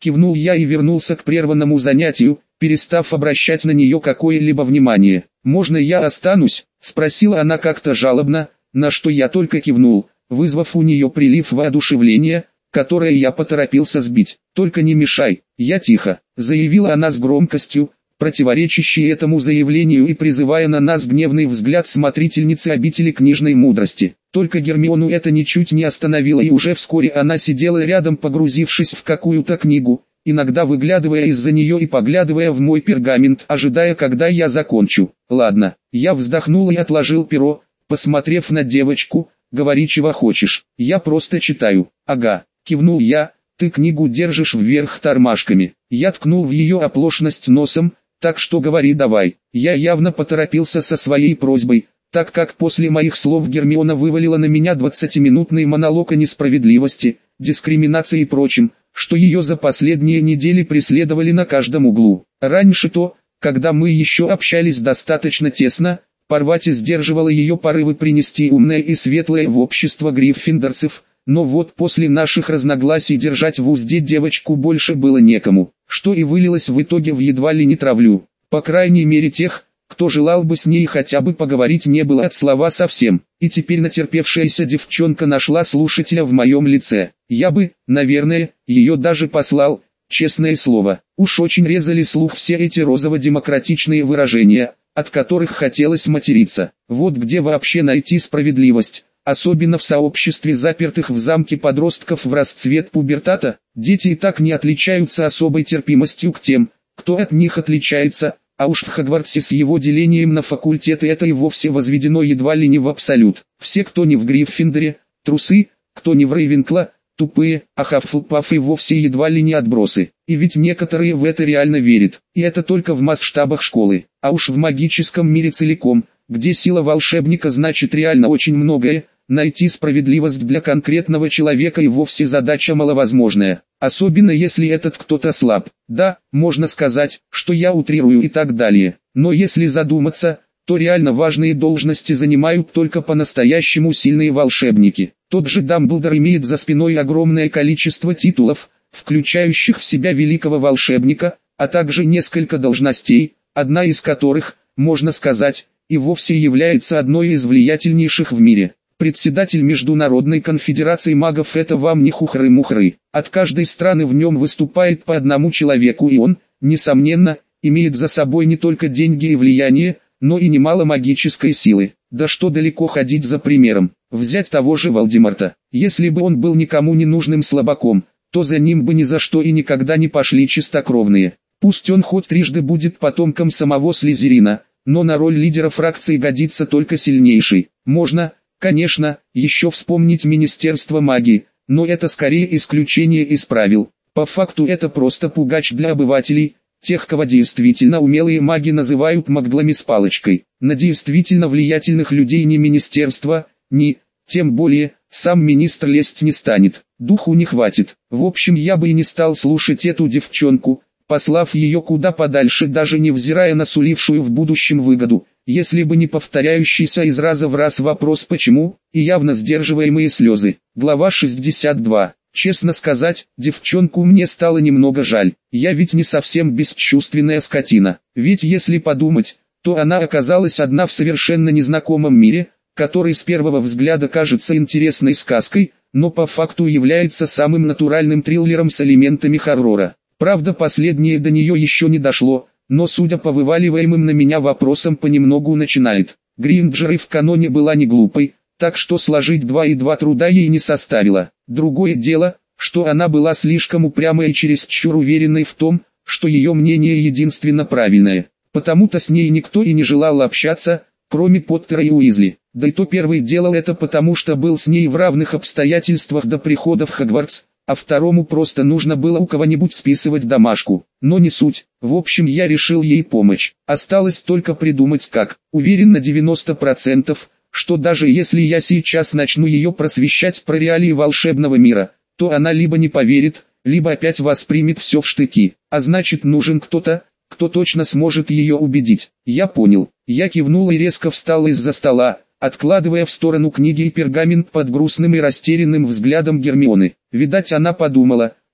Кивнул я и вернулся к прерванному занятию, перестав обращать на нее какое-либо внимание. «Можно я останусь?» – спросила она как-то жалобно, на что я только кивнул, вызвав у нее прилив воодушевления, которое я поторопился сбить. «Только не мешай, я тихо», – заявила она с громкостью, противоречащей этому заявлению и призывая на нас гневный взгляд смотрительницы обители книжной мудрости. Только Гермиону это ничуть не остановило, и уже вскоре она сидела рядом, погрузившись в какую-то книгу, иногда выглядывая из-за нее и поглядывая в мой пергамент, ожидая, когда я закончу. «Ладно», я вздохнул и отложил перо, посмотрев на девочку. «Говори, чего хочешь, я просто читаю». «Ага», кивнул я, «ты книгу держишь вверх тормашками». Я ткнул в ее оплошность носом, «так что говори давай». Я явно поторопился со своей просьбой, так как после моих слов Гермиона вывалила на меня двадцатиминутный монолог о несправедливости, дискриминации и прочем, что ее за последние недели преследовали на каждом углу. Раньше то, когда мы еще общались достаточно тесно, Парвати сдерживала ее порывы принести умное и светлое в общество гриффиндорцев, но вот после наших разногласий держать в узде девочку больше было некому, что и вылилось в итоге в едва ли не травлю. По крайней мере тех, кто желал бы с ней хотя бы поговорить, не было от слова совсем, и теперь натерпевшаяся девчонка нашла слушателя в моем лице. Я бы, наверное, ее даже послал, честное слово. Уж очень резали слух все эти розово-демократичные выражения, от которых хотелось материться. Вот где вообще найти справедливость, особенно в сообществе запертых в замке подростков в расцвет пубертата. Дети и так не отличаются особой терпимостью к тем, кто от них отличается, а уж в Хогвартсе с его делением на факультеты это и вовсе возведено едва ли не в абсолют. Все, кто не в Гриффиндоре, трусы, кто не в Рейвенкло, тупые, а Хаффлпаф и вовсе едва ли не отбросы. И ведь некоторые в это реально верят, и это только в масштабах школы, а уж в магическом мире целиком, где сила волшебника значит реально очень многое, найти справедливость для конкретного человека и вовсе задача маловозможная, особенно если этот кто-то слаб. Да, можно сказать, что я утрирую и так далее, но если задуматься, то реально важные должности занимают только по-настоящему сильные волшебники. Тот же Дамблдор имеет за спиной огромное количество титулов, включающих в себя великого волшебника, а также несколько должностей, одна из которых, можно сказать, и вовсе является одной из влиятельнейших в мире. Председатель Международной конфедерации магов — это вам не хухры-мухры. От каждой страны в нем выступает по одному человеку, и он, несомненно, имеет за собой не только деньги и влияние, но и немало магической силы. Да что далеко ходить за примером. Взять того же Волдеморта. Если бы он был никому не нужным слабаком, то за ним бы ни за что и никогда не пошли чистокровные. Пусть он хоть трижды будет потомком самого Слизерина, но на роль лидера фракции годится только сильнейший. Можно, конечно, еще вспомнить Министерство магии, но это скорее исключение из правил. По факту это просто пугач для обывателей, тех, кого действительно умелые маги называют маглами с палочкой. На действительно влиятельных людей ни министерство, ни, тем более, сам министр лезть не станет, духу не хватит. В общем, я бы и не стал слушать эту девчонку, послав ее куда подальше, даже невзирая на сулившую в будущем выгоду, если бы не повторяющийся из раза в раз вопрос «почему?» и явно сдерживаемые слезы. Глава шестьдесят два. Честно сказать, девчонку мне стало немного жаль. Я ведь не совсем бесчувственная скотина. Ведь если подумать, то она оказалась одна в совершенно незнакомом мире, который с первого взгляда кажется интересной сказкой, но по факту является самым натуральным триллером с элементами хоррора. Правда, последнее до нее еще не дошло, но судя по вываливаемым на меня вопросам понемногу начинает. Гринджер и в каноне была не глупой, так что сложить два и два труда ей не составило. Другое дело, что она была слишком упрямой и чересчур уверенной в том, что ее мнение единственно правильное. Потому-то с ней никто и не желал общаться, кроме Поттера и Уизли. Да и то первый делал это потому, что был с ней в равных обстоятельствах до прихода в Хогвартс, а второму просто нужно было у кого-нибудь списывать домашку. Но не суть. В общем, я решил ей помочь. Осталось только придумать как. Уверен на девяносто процентов, что даже если я сейчас начну ее просвещать про реалии волшебного мира, то она либо не поверит, либо опять воспримет все в штыки. А значит, нужен кто-то, кто точно сможет ее убедить. Я понял. Я кивнул и резко встал из-за стола, откладывая в сторону книги и пергамент под грустным и растерянным взглядом Гермионы. Видать, она подумала,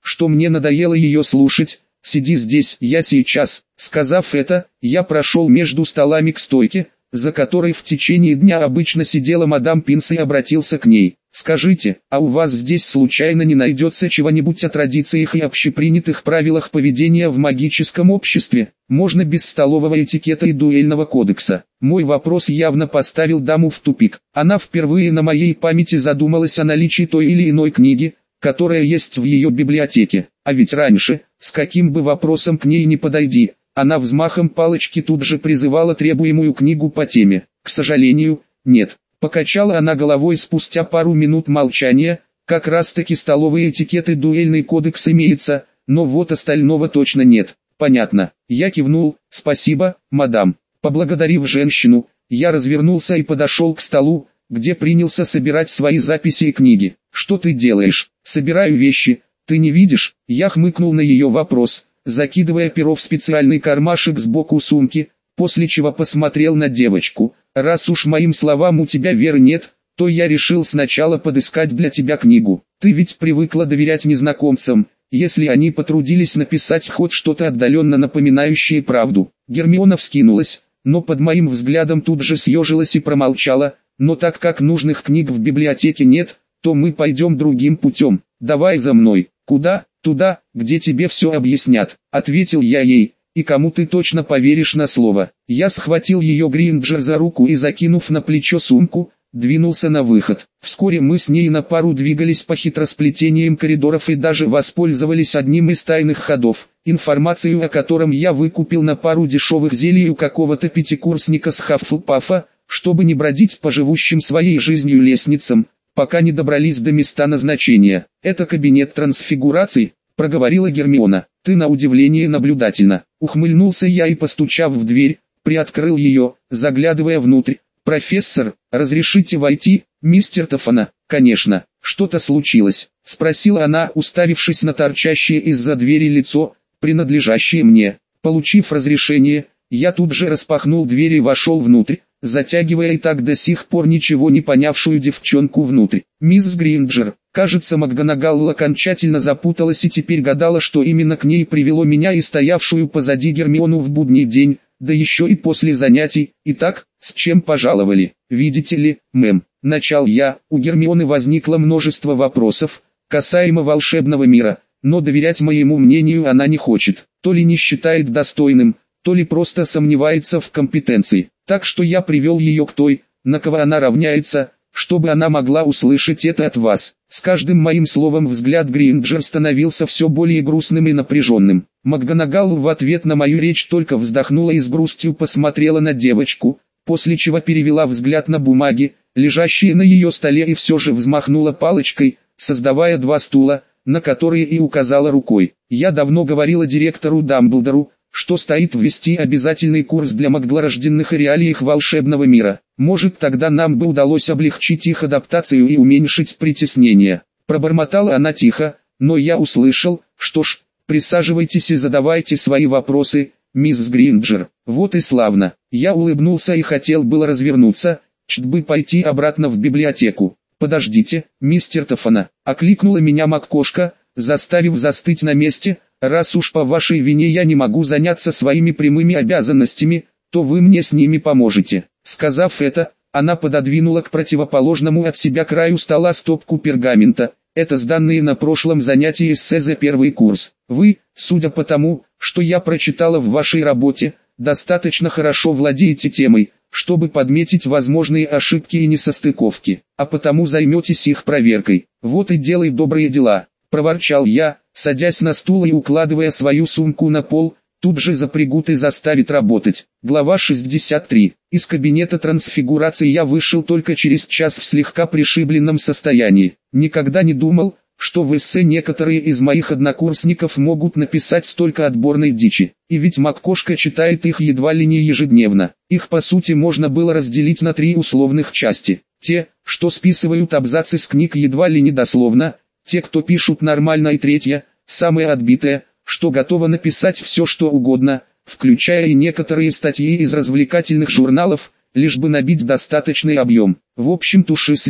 что мне надоело ее слушать. «Сиди здесь, я сейчас». Сказав это, я прошел между столами к стойке, за которой в течение дня обычно сидела мадам Пинс, и обратился к ней. «Скажите, а у вас здесь случайно не найдется чего-нибудь о традициях и общепринятых правилах поведения в магическом обществе? Можно без столового этикета и дуэльного кодекса?» Мой вопрос явно поставил даму в тупик. Она впервые на моей памяти задумалась о наличии той или иной книги, которая есть в ее библиотеке. А ведь раньше, с каким бы вопросом к ней ни подойди, она взмахом палочки тут же призывала требуемую книгу по теме. «К сожалению, нет». Покачала она головой спустя пару минут молчания. «Как раз таки столовый этикет и дуэльный кодекс имеется, но вот остального точно нет». «Понятно». Я кивнул. «Спасибо, мадам». Поблагодарив женщину, я развернулся и подошел к столу, где принялся собирать свои записи и книги. «Что ты делаешь?» «Собираю вещи. Ты не видишь?» Я хмыкнул на ее вопрос, закидывая перо в специальный кармашек сбоку сумки, после чего посмотрел на девочку. «Раз уж моим словам у тебя веры нет, то я решил сначала подыскать для тебя книгу. Ты ведь привыкла доверять незнакомцам, если они потрудились написать хоть что-то отдаленно напоминающее правду». Гермиона вскинулась, но под моим взглядом тут же съежилась и промолчала. «Но так как нужных книг в библиотеке нет, то мы пойдем другим путем. Давай за мной». «Куда?» «Туда, где тебе все объяснят», — ответил я ей. «И кому ты точно поверишь на слово». Я схватил ее Гринджер за руку и, закинув на плечо сумку, двинулся на выход. Вскоре мы с ней на пару двигались по хитросплетениям коридоров и даже воспользовались одним из тайных ходов, информацию о котором я выкупил на пару дешевых зелий у какого-то пятикурсника с Хаффлпафа, чтобы не бродить по живущим своей жизнью лестницам, пока не добрались до места назначения. «Это кабинет трансфигураций», — проговорила Гермиона. «Ты на удивление наблюдательна». Ухмыльнулся я и, постучав в дверь, приоткрыл ее, заглядывая внутрь. «Профессор, разрешите войти, мистер Тофана?» «Конечно. Что-то случилось?» — спросила она, уставившись на торчащее из-за двери лицо, принадлежащее мне. Получив разрешение, я тут же распахнул дверь и вошел внутрь, затягивая и так до сих пор ничего не понявшую девчонку внутрь. «Мисс Гринджер». Кажется, МакГонагал окончательно запуталась и теперь гадала, что именно к ней привело меня и стоявшую позади Гермиону в будний день, да еще и после занятий. «Итак, с чем пожаловали?» «Видите ли, мэм», — начал я, у Гермионы возникло множество вопросов, касаемо волшебного мира, но доверять моему мнению она не хочет, то ли не считает достойным, то ли просто сомневается в компетенции. Так что я привел ее к той, на кого она равняется, чтобы она могла услышать это от вас. С каждым моим словом взгляд Гринджер становился все более грустным и напряженным. МакГонагал в ответ на мою речь только вздохнула и с грустью посмотрела на девочку, после чего перевела взгляд на бумаги, лежащие на ее столе, и все же взмахнула палочкой, создавая два стула, на которые и указала рукой. «Я давно говорила директору Дамблдору, что стоит ввести обязательный курс для маглорожденных о реалиях волшебного мира. Может, тогда нам бы удалось облегчить их адаптацию и уменьшить притеснение». Пробормотала она тихо, но я услышал. «Что ж, присаживайтесь и задавайте свои вопросы, мисс Гринджер». «Вот и славно». Я улыбнулся и хотел было развернуться, чтобы пойти обратно в библиотеку. «Подождите, мистер Тофана», — окликнула меня МакКошка, заставив застыть на месте. «Раз уж по вашей вине я не могу заняться своими прямыми обязанностями, то вы мне с ними поможете». Сказав это, она пододвинула к противоположному от себя краю стола стопку пергамента. «Это сданные на прошлом занятии эссе за первый курс. Вы, судя по тому, что я прочитала в вашей работе, достаточно хорошо владеете темой, чтобы подметить возможные ошибки и несостыковки, а потому займетесь их проверкой. Вот и делай добрые дела», — проворчал я, садясь на стул и укладывая свою сумку на пол. «Тут же запрягут и заставят работать». Глава шестьдесят три. Из кабинета трансфигурации я вышел только через час в слегка пришибленном состоянии. Никогда не думал, что в эссе некоторые из моих однокурсников могут написать столько отборной дичи. И ведь МакКошка читает их едва ли не ежедневно. Их по сути можно было разделить на три условных части. Те, что списывают абзацы с книг едва ли не дословно, те, кто пишут нормально, и третья, самая отбитая, что готова написать все что угодно, включая и некоторые статьи из развлекательных журналов, лишь бы набить достаточный объем. В общем, туши свет.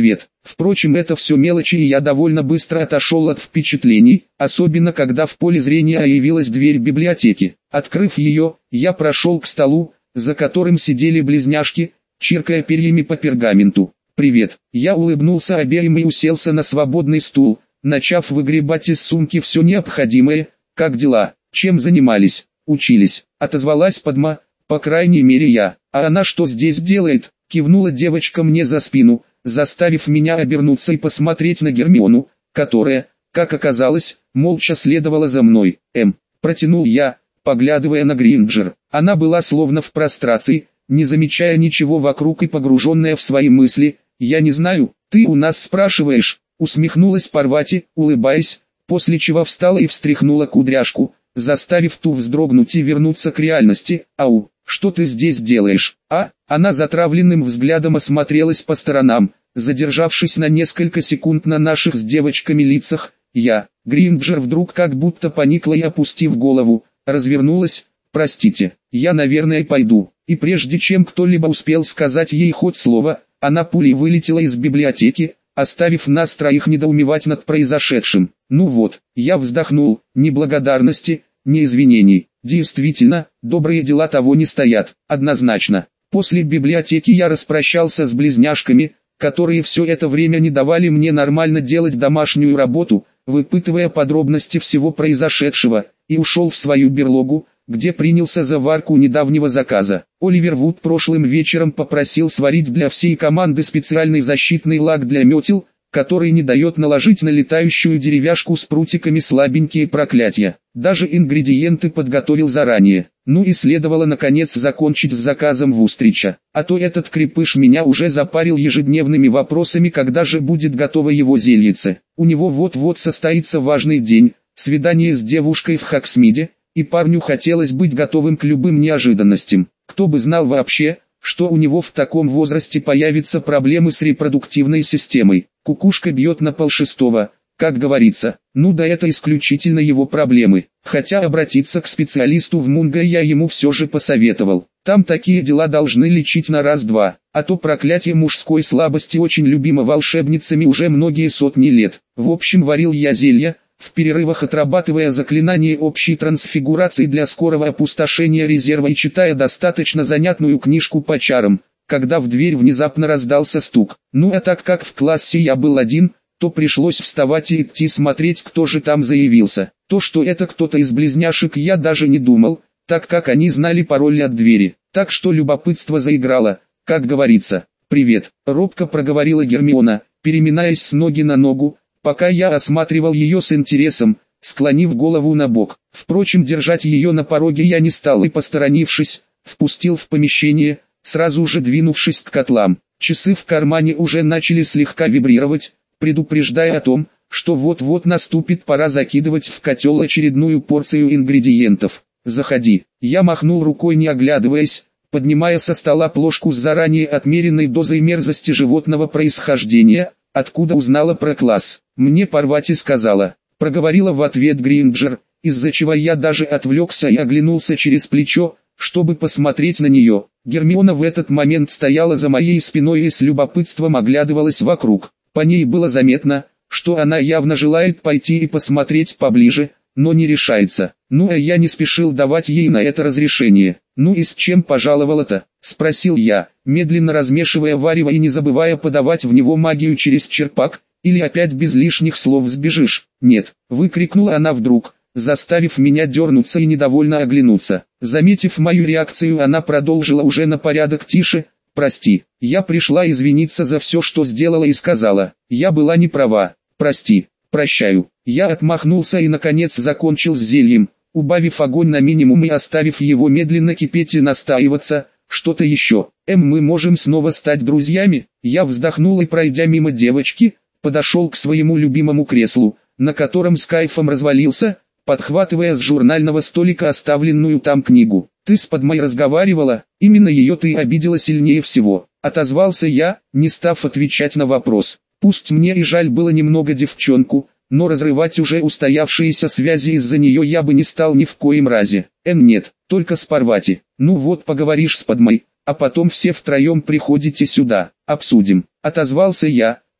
Впрочем, это все мелочи, и я довольно быстро отошел от впечатлений, особенно когда в поле зрения явилась дверь библиотеки. Открыв ее, я прошел к столу, за которым сидели близняшки, чиркая перьями по пергаменту. «Привет». Я улыбнулся обеим и уселся на свободный стул, начав выгребать из сумки все необходимое. «Как дела? Чем занимались?» «Учились», — отозвалась Падма, «по крайней мере я». «А она что здесь делает?» — кивнула девочка мне за спину, заставив меня обернуться и посмотреть на Гермиону, которая, как оказалось, молча следовала за мной. «Эм», — протянул я, поглядывая на Гринджер. Она была словно в прострации, не замечая ничего вокруг и погруженная в свои мысли. «Я не знаю, ты у нас спрашиваешь», — усмехнулась Парвати, улыбаясь, после чего встала и встряхнула кудряшку, заставив ту вздрогнуть и вернуться к реальности. «Ау, что ты здесь делаешь, а?» Она затравленным взглядом осмотрелась по сторонам, задержавшись на несколько секунд на наших с девочками лицах. Я, Гринджер, вдруг как будто поникла и, опустив голову, развернулась. «Простите, я, наверное, пойду». И прежде чем кто-либо успел сказать ей хоть слово, она пулей вылетела из библиотеки, оставив нас троих недоумевать над произошедшим. Ну вот, я вздохнул, ни благодарности, ни извинений. Действительно, добрые дела того не стоят, однозначно. После библиотеки я распрощался с близняшками, которые все это время не давали мне нормально делать домашнюю работу, выпытывая подробности всего произошедшего, и ушел в свою берлогу, где принялся за варку недавнего заказа. Оливер Вуд прошлым вечером попросил сварить для всей команды специальный защитный лак для метел, который не дает наложить на летающую деревяшку с прутиками слабенькие проклятия. Даже ингредиенты подготовил заранее. Ну и следовало наконец закончить с заказом Вустрича. А то этот крепыш меня уже запарил ежедневными вопросами, когда же будет готово его зельице. У него вот-вот состоится важный день, свидание с девушкой в Хоксмиде, и парню хотелось быть готовым к любым неожиданностям. Кто бы знал вообще, что у него в таком возрасте появятся проблемы с репродуктивной системой. Кукушка бьет на полшестого, как говорится. Ну да, это исключительно его проблемы. Хотя обратиться к специалисту в Мунго я ему все же посоветовал. Там такие дела должны лечить на раз-два. А то проклятие мужской слабости очень любимо волшебницами уже многие сотни лет. В общем, варил я зелья, в перерывах отрабатывая заклинание общей трансфигурации для скорого опустошения резерва и читая достаточно занятную книжку по чарам, когда в дверь внезапно раздался стук. Ну а так как в классе я был один, то пришлось вставать и идти смотреть, кто же там заявился. То, что это кто-то из близняшек, я даже не думал, так как они знали пароль от двери. Так что любопытство заиграло, как говорится. «Привет», — робко проговорила Гермиона, переминаясь с ноги на ногу, пока я осматривал ее с интересом, склонив голову на бок. Впрочем, держать ее на пороге я не стал и, посторонившись, впустил в помещение, сразу же двинувшись к котлам. Часы в кармане уже начали слегка вибрировать, предупреждая о том, что вот-вот наступит пора закидывать в котел очередную порцию ингредиентов. «Заходи». Я махнул рукой, не оглядываясь, поднимая со стола плошку с заранее отмеренной дозой мерзости животного происхождения. «Откуда узнала про класс?» «Мне Парвати сказала», — проговорила в ответ Гринджер, из-за чего я даже отвлекся и оглянулся через плечо, чтобы посмотреть на нее. Гермиона в этот момент стояла за моей спиной и с любопытством оглядывалась вокруг. По ней было заметно, что она явно желает пойти и посмотреть поближе, но не решается. Ну а я не спешил давать ей на это разрешение. «Ну и с чем пожаловала-то?» — спросил я, медленно размешивая варево и не забывая подавать в него магию через черпак. «Или опять без лишних слов сбежишь?» «Нет», — выкрикнула она вдруг, заставив меня дернуться и недовольно оглянуться. Заметив мою реакцию, она продолжила уже на порядок тише. «Прости, я пришла извиниться за все, что сделала и сказала. Я была не права. Прости, прощаю». Я отмахнулся и наконец закончил с зельем, убавив огонь на минимум и оставив его медленно кипеть и настаиваться. «Что-то еще? Эм, мы можем снова стать друзьями?» Я вздохнул и, пройдя мимо девочки, подошел к своему любимому креслу, на котором с кайфом развалился, подхватывая с журнального столика оставленную там книгу. «Ты с Падмой разговаривала? Именно ее ты обидела сильнее всего», — отозвался я, не став отвечать на вопрос. Пусть мне и жаль было немного девчонку, но разрывать уже устоявшиеся связи из-за нее я бы не стал ни в коем разе. «Эн, нет, только с Парвати. Ну вот, поговоришь с Падмой, а потом все втроем приходите сюда, обсудим», — отозвался я,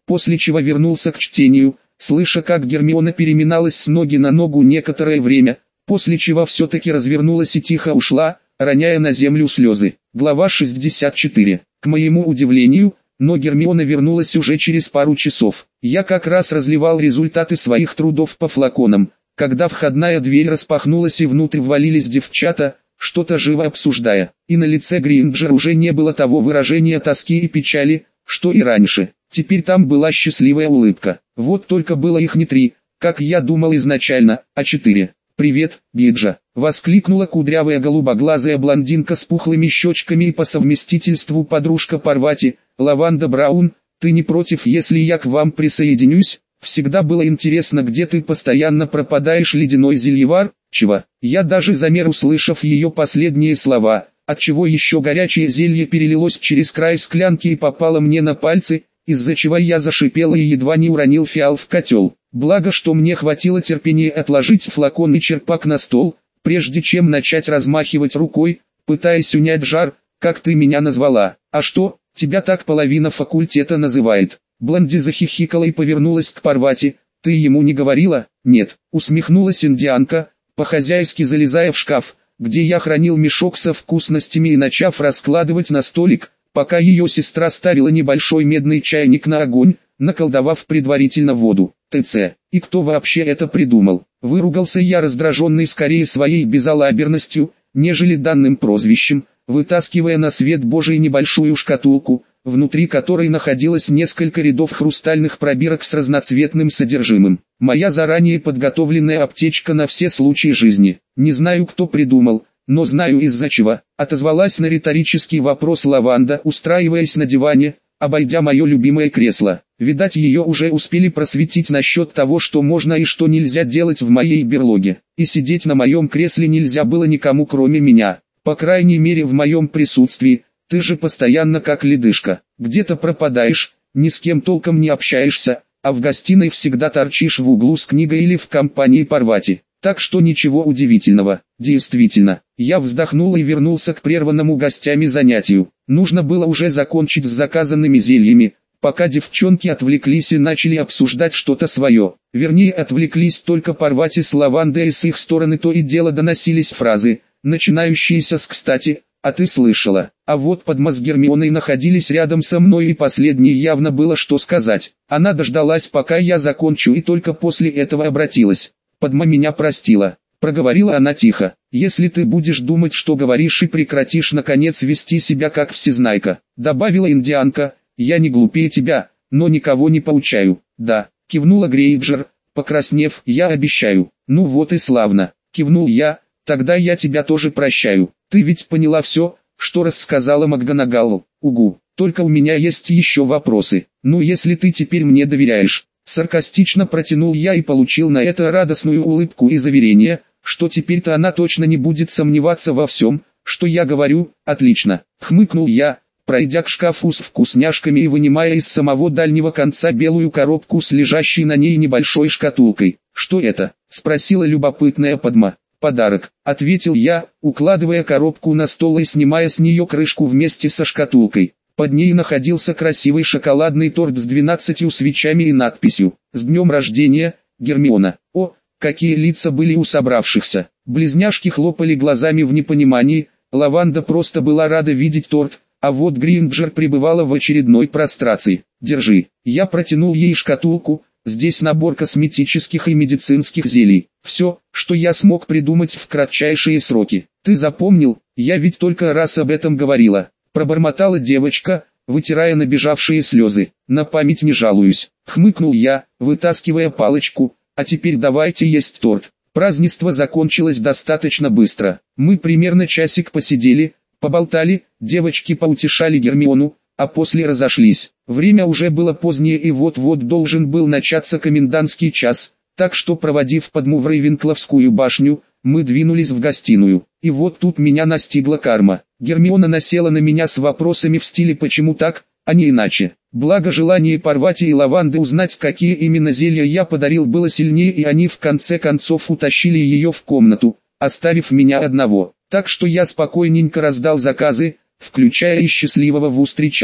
после чего вернулся к чтению, слыша, как Гермиона переминалась с ноги на ногу некоторое время, после чего все-таки развернулась и тихо ушла, роняя на землю слезы. Глава шестьдесят четыре. К моему удивлению, но Гермиона вернулась уже через пару часов. Я как раз разливал результаты своих трудов по флаконам, когда входная дверь распахнулась и внутрь ввалились девчата, что-то живо обсуждая. И на лице Грейнджер уже не было того выражения тоски и печали, что и раньше. Теперь там была счастливая улыбка. Вот только было их не три, как я думал изначально, а четыре. «Привет, Биджа!» — воскликнула кудрявая голубоглазая блондинка с пухлыми щечками и по совместительству подружка Парвати, Лаванда Браун. «Ты не против, если я к вам присоединюсь? Всегда было интересно, где ты постоянно пропадаешь, ледяной зельевар?» «Чего?» Я даже замер, услышав ее последние слова, отчего еще горячее зелье перелилось через край склянки и попало мне на пальцы, из-за чего я зашипел и едва не уронил фиал в котел. Благо, что мне хватило терпения отложить флакон и черпак на стол, прежде чем начать размахивать рукой, пытаясь унять жар, как ты меня назвала. «А что, тебя так половина факультета называет?» Блонди захихикала и повернулась к Парвати. «Ты ему не говорила?» «Нет», усмехнулась индианка, по-хозяйски залезая в шкаф, где я хранил мешок со вкусностями и начав раскладывать на столик, пока ее сестра ставила небольшой медный чайник на огонь, наколдовав предварительно воду. «ТЦ, и кто вообще это придумал?» Выругался я, раздраженный скорее своей безалаберностью, нежели данным прозвищем, вытаскивая на свет Божий небольшую шкатулку, внутри которой находилось несколько рядов хрустальных пробирок с разноцветным содержимым. Моя заранее подготовленная аптечка на все случаи жизни. «Не знаю, кто придумал, но знаю из-за чего», отозвалась на риторический вопрос Лаванда, устраиваясь на диване, обойдя мое любимое кресло. Видать, ее уже успели просветить насчет того, что можно и что нельзя делать в моей берлоге. И сидеть на моем кресле нельзя было никому кроме меня, по крайней мере в моем присутствии. Ты же постоянно как ледышка, где-то пропадаешь, ни с кем толком не общаешься, а в гостиной всегда торчишь в углу с книгой или в компании Парвати. Так что ничего удивительного. Действительно, я вздохнул и вернулся к прерванному гостями занятию. Нужно было уже закончить с заказанными зельями, пока девчонки отвлеклись и начали обсуждать что-то свое. Вернее, отвлеклись только Парвати с Лавандой, и с их стороны то и дело доносились фразы, начинающиеся с «кстати», «а ты слышала?». А вот Падма с Гермионой находились рядом со мной, и последней явно было что сказать. Она дождалась, пока я закончу, и только после этого обратилась. «Падма меня простила», — проговорила она тихо. «Если ты будешь думать, что говоришь, и прекратишь наконец вести себя как всезнайка», — добавила индианка. «Я не глупее тебя, но никого не поучаю». «Да», — кивнула Грейнджер, покраснев. «Я обещаю». «Ну вот и славно», — кивнул я. «Тогда я тебя тоже прощаю. Ты ведь поняла все, что рассказала МакГонагалл?» «Угу, только у меня есть еще вопросы. Ну если ты теперь мне доверяешь». Саркастично протянул я и получил на это радостную улыбку и заверение, что теперь-то она точно не будет сомневаться во всем, что я говорю. «Отлично», — хмыкнул я, пройдя к шкафу с вкусняшками и вынимая из самого дальнего конца белую коробку с лежащей на ней небольшой шкатулкой. «Что это?» — спросила любопытная Падма. «Подарок», — ответил я, укладывая коробку на стол и снимая с нее крышку вместе со шкатулкой. Под ней находился красивый шоколадный торт с двенадцатью свечами и надписью «С днем рождения, Гермиона». О, какие лица были у собравшихся! Близняшки хлопали глазами в непонимании, Лаванда просто была рада видеть торт, а вот Гринджер пребывала в очередной прострации. «Держи». Я протянул ей шкатулку, здесь набор косметических и медицинских зелий. Все, что я смог придумать в кратчайшие сроки. «Ты запомнил? Я ведь только раз об этом говорила», — пробормотала девочка, вытирая набежавшие слезы. «На память не жалуюсь», — хмыкнул я, вытаскивая палочку. «А теперь давайте есть торт». Празднество закончилось достаточно быстро. Мы примерно часик посидели, поболтали, девочки поутешали Гермиону, а после разошлись. Время уже было позднее, и вот-вот должен был начаться комендантский час, так что, проводив Падму в Рейвенкловскую башню, мы двинулись в гостиную. И вот тут меня настигла карма. Гермиона насела на меня с вопросами в стиле «почему так, а не иначе?». Благо желание Парвати и Лаванды узнать, какие именно зелья я подарил, было сильнее, и они в конце концов утащили ее в комнату, оставив меня одного. Так что я спокойненько раздал заказы, включая и счастливого Вустрича,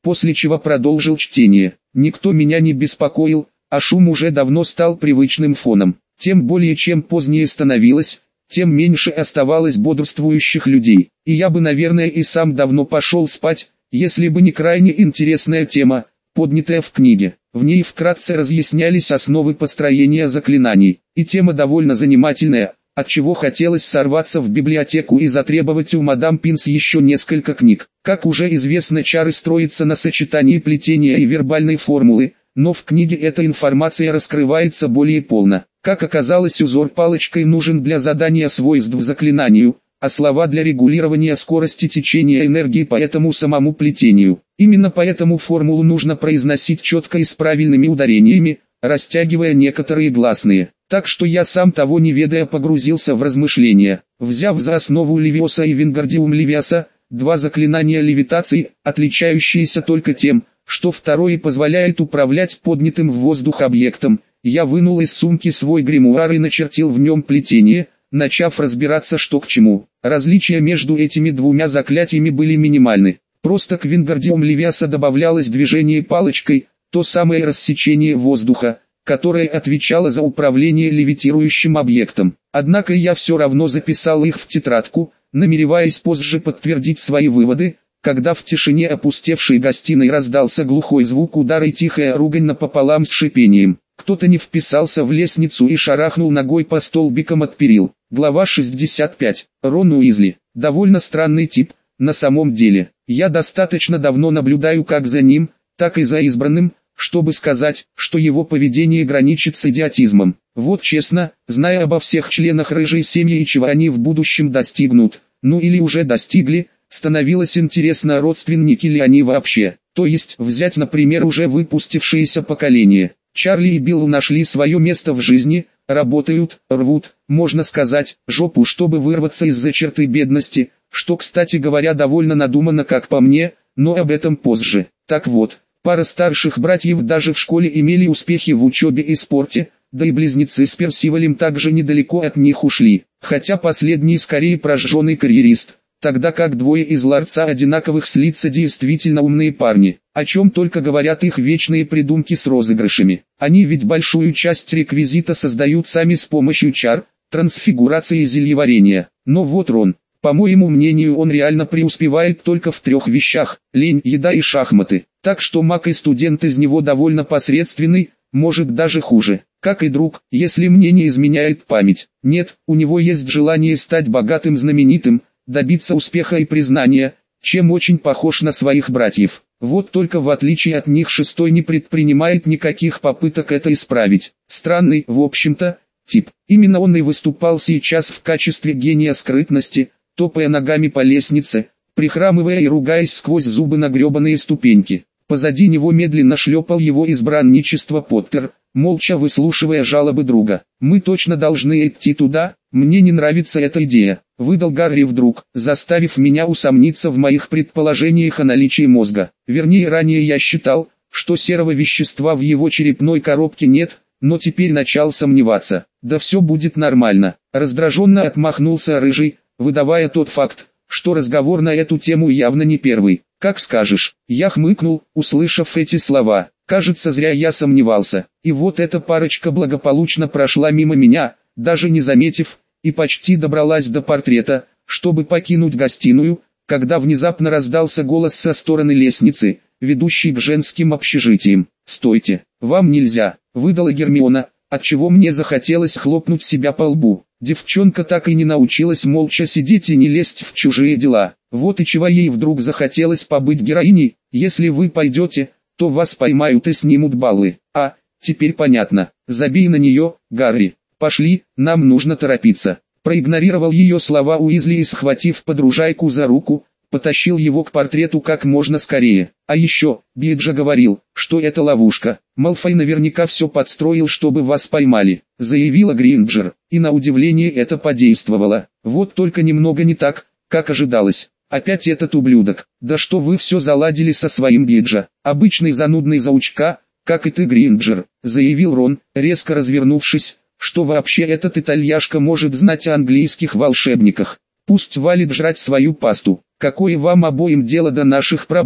после чего продолжил чтение. Никто меня не беспокоил, а шум уже давно стал привычным фоном. Тем более чем позднее становилось, тем меньше оставалось бодрствующих людей. И я бы, наверное, и сам давно пошел спать, если бы не крайне интересная тема, поднятая в книге. В ней вкратце разъяснялись основы построения заклинаний. И тема довольно занимательная, отчего хотелось сорваться в библиотеку и затребовать у мадам Пинс еще несколько книг. Как уже известно, чары строятся на сочетании плетения и вербальной формулы, но в книге эта информация раскрывается более полно. Как оказалось, узор палочкой нужен для задания свойств заклинанию, а слова для регулирования скорости течения энергии по этому самому плетению. Именно поэтому формулу нужно произносить четко и с правильными ударениями, растягивая некоторые гласные. Так что я сам того не ведая погрузился в размышления. Взяв за основу Левиоса и Вингардиум Левиоса, два заклинания левитации, отличающиеся только тем, что второе позволяет управлять поднятым в воздух объектом, я вынул из сумки свой гримуар и начертил в нем плетение, начав разбираться, что к чему. Различия между этими двумя заклятиями были минимальны. Просто к Вингардиум Левиоса добавлялось движение палочкой, то самое рассечение воздуха, которое отвечало за управление левитирующим объектом. Однако я все равно записал их в тетрадку, намереваясь позже подтвердить свои выводы, когда в тишине опустевшей гостиной раздался глухой звук удара и тихая ругань напополам с шипением. Кто-то не вписался в лестницу и шарахнул ногой по столбикам от перил. Глава шестьдесят пять. Рон Уизли. Довольно странный тип, на самом деле. Я достаточно давно наблюдаю как за ним, так и за избранным, чтобы сказать, что его поведение граничит с идиотизмом. Вот честно, зная обо всех членах рыжей семьи и чего они в будущем достигнут, ну или уже достигли, становилось интересно, родственники ли они вообще. То есть, взять, например, уже выпустившееся поколение. Чарли и Билл нашли свое место в жизни, работают, рвут, можно сказать, жопу, чтобы вырваться из-за черты бедности, что, кстати говоря, довольно надумано, как по мне, но об этом позже. Так вот, пара старших братьев даже в школе имели успехи в учебе и спорте, да и близнецы с Персивалем также недалеко от них ушли, хотя последний скорее прожженный карьерист, тогда как двое из ларца одинаковых с лица действительно умные парни, о чем только говорят их вечные придумки с розыгрышами. Они ведь большую часть реквизита создают сами с помощью чар, трансфигурации и зельеварения. Но вот Рон, по моему мнению, он реально преуспевает только в трех вещах: лень, еда и шахматы. Так что маг и студент из него довольно посредственный, может даже хуже. Как и друг, если мне не изменяет память. Нет, у него есть желание стать богатым, знаменитым, добиться успеха и признания, чем очень похож на своих братьев. Вот только в отличие от них шестой не предпринимает никаких попыток это исправить. Странный, в общем-то, тип. Именно он и выступал сейчас в качестве гения скрытности, топая ногами по лестнице, прихрамывая и ругаясь сквозь зубы на гребаные ступеньки. Позади него медленно шлепал его избранничество Поттер, молча выслушивая жалобы друга. «Мы точно должны идти туда, мне не нравится эта идея», — выдал Гарри вдруг, заставив меня усомниться в моих предположениях о наличии мозга. Вернее, ранее я считал, что серого вещества в его черепной коробке нет, но теперь начал сомневаться. «Да все будет нормально», — раздраженно отмахнулся Рыжий, выдавая тот факт, что разговор на эту тему явно не первый. «Как скажешь». Я хмыкнул, услышав эти слова. Кажется, зря я сомневался. И вот эта парочка благополучно прошла мимо меня, даже не заметив, и почти добралась до портрета, чтобы покинуть гостиную, когда внезапно раздался голос со стороны лестницы, ведущей к женским общежитиям. «Стойте, вам нельзя», — выдала Гермиона, отчего мне захотелось хлопнуть себя по лбу. Девчонка так и не научилась молча сидеть и не лезть в чужие дела. Вот и чего ей вдруг захотелось побыть героиней. «Если вы пойдете, то вас поймают и снимут баллы». «А, теперь понятно. Забей на нее, Гарри. Пошли, нам нужно торопиться». Проигнорировал ее слова Уизли и, схватив подружайку за руку, потащил его к портрету как можно скорее. «А еще, Биджа говорил, что это ловушка. Малфой наверняка все подстроил, чтобы вас поймали», — заявила Гринджер. И на удивление это подействовало. Вот только немного не так, как ожидалось. «Опять этот ублюдок. Да что вы все заладили со своим Биджа? Обычный занудный заучка, как и ты, Гринджер», — заявил Рон, резко развернувшись. «Что вообще этот итальяшка может знать о английских волшебниках? Пусть валит жрать свою пасту. Какое вам обоим дело до наших проблем?»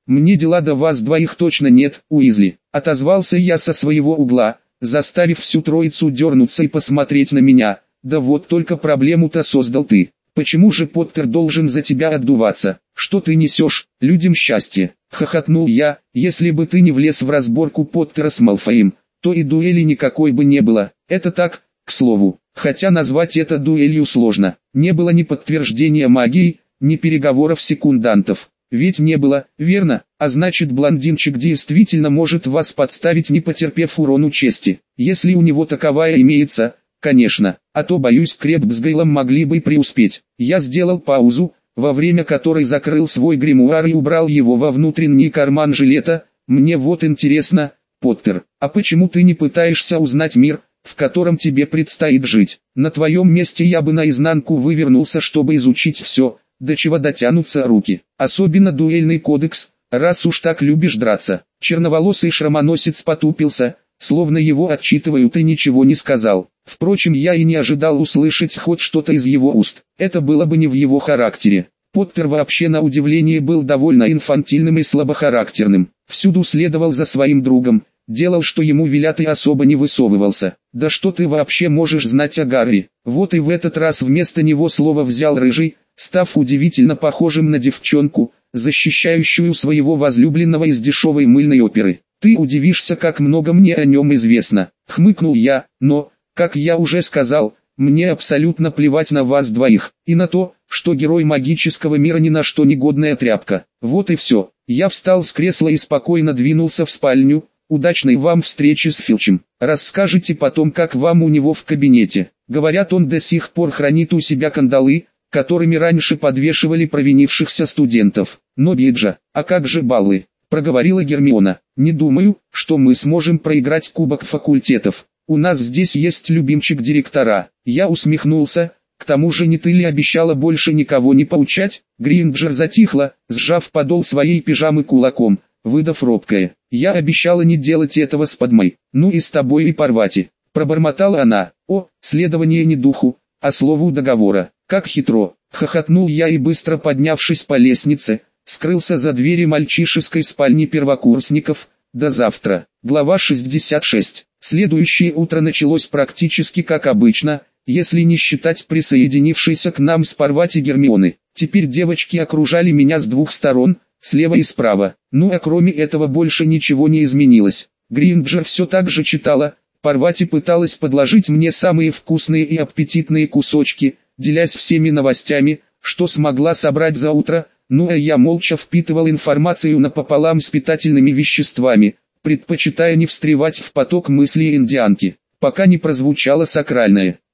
Мне дела до вас двоих точно нет, Уизли. Отозвался я со своего угла, заставив всю троицу дернуться и посмотреть на меня. Да вот только проблему-то создал ты. Почему же Поттер должен за тебя отдуваться? Что ты несешь, людям счастье? Хохотнул я. Если бы ты не влез в разборку Поттера с Малфоем, то и дуэли никакой бы не было. Это так, к слову. Хотя назвать это дуэлью сложно. Не было ни подтверждения магии, ни переговоров секундантов. Ведь не было, верно? А значит, блондинчик действительно может вас подставить, не потерпев урону чести. Если у него таковая имеется, конечно. А то, боюсь, Кребб с Гейлом могли бы преуспеть. Я сделал паузу, во время которой закрыл свой гримуар и убрал его во внутренний карман жилета. Мне вот интересно, Поттер, а почему ты не пытаешься узнать мир, в котором тебе предстоит жить? На твоем месте я бы наизнанку вывернулся, чтобы изучить все, до чего дотянутся руки. Особенно дуэльный кодекс, раз уж так любишь драться. Черноволосый шрамоносец потупился, словно его отчитывают, и ничего не сказал. Впрочем, я и не ожидал услышать хоть что-то из его уст. Это было бы не в его характере. Поттер вообще на удивление был довольно инфантильным и слабохарактерным. Всюду следовал за своим другом, делал, что ему велят, и особо не высовывался. Да что ты вообще можешь знать о Гарри? Вот и в этот раз вместо него слово взял Рыжий, став удивительно похожим на девчонку, защищающую своего возлюбленного из дешевой мыльной оперы. Ты удивишься, как много мне о нем известно, хмыкнул я, но, как я уже сказал, мне абсолютно плевать на вас двоих, и на то, что герой магического мира ни на что не годная тряпка. Вот и все. Я встал с кресла и спокойно двинулся в спальню. Удачной вам встречи с Филчем. Расскажите потом, как вам у него в кабинете. Говорят, он до сих пор хранит у себя кандалы, которыми раньше подвешивали провинившихся студентов. Но Биджа, а как же баллы? Проговорила Гермиона. Не думаю, что мы сможем проиграть кубок факультетов. У нас здесь есть любимчик директора. Я усмехнулся. К тому же, не ты ли обещала больше никого не поучать? Гринджер затихла, сжав подол своей пижамы кулаком, выдав робкое. Я обещала не делать этого с Падмой. Ну и с тобой и Парвати. Пробормотала она. О, следование не духу, а слову договора. Как хитро. Хохотнул я и, быстро поднявшись по лестнице, скрылся за двери мальчишеской спальни первокурсников. До завтра. Глава шестьдесят шесть. Следующее утро началось практически как обычно, если не считать присоединившейся к нам с Парвати Гермионы. Теперь девочки окружали меня с двух сторон, слева и справа. Ну а кроме этого больше ничего не изменилось. Гринджер все так же читала, Парвати пыталась подложить мне самые вкусные и аппетитные кусочки, делясь всеми новостями, что смогла собрать за утро. Ну а я молча впитывал информацию напополам с питательными веществами, предпочитая не встревать в поток мыслей индианки, пока не прозвучало сакральное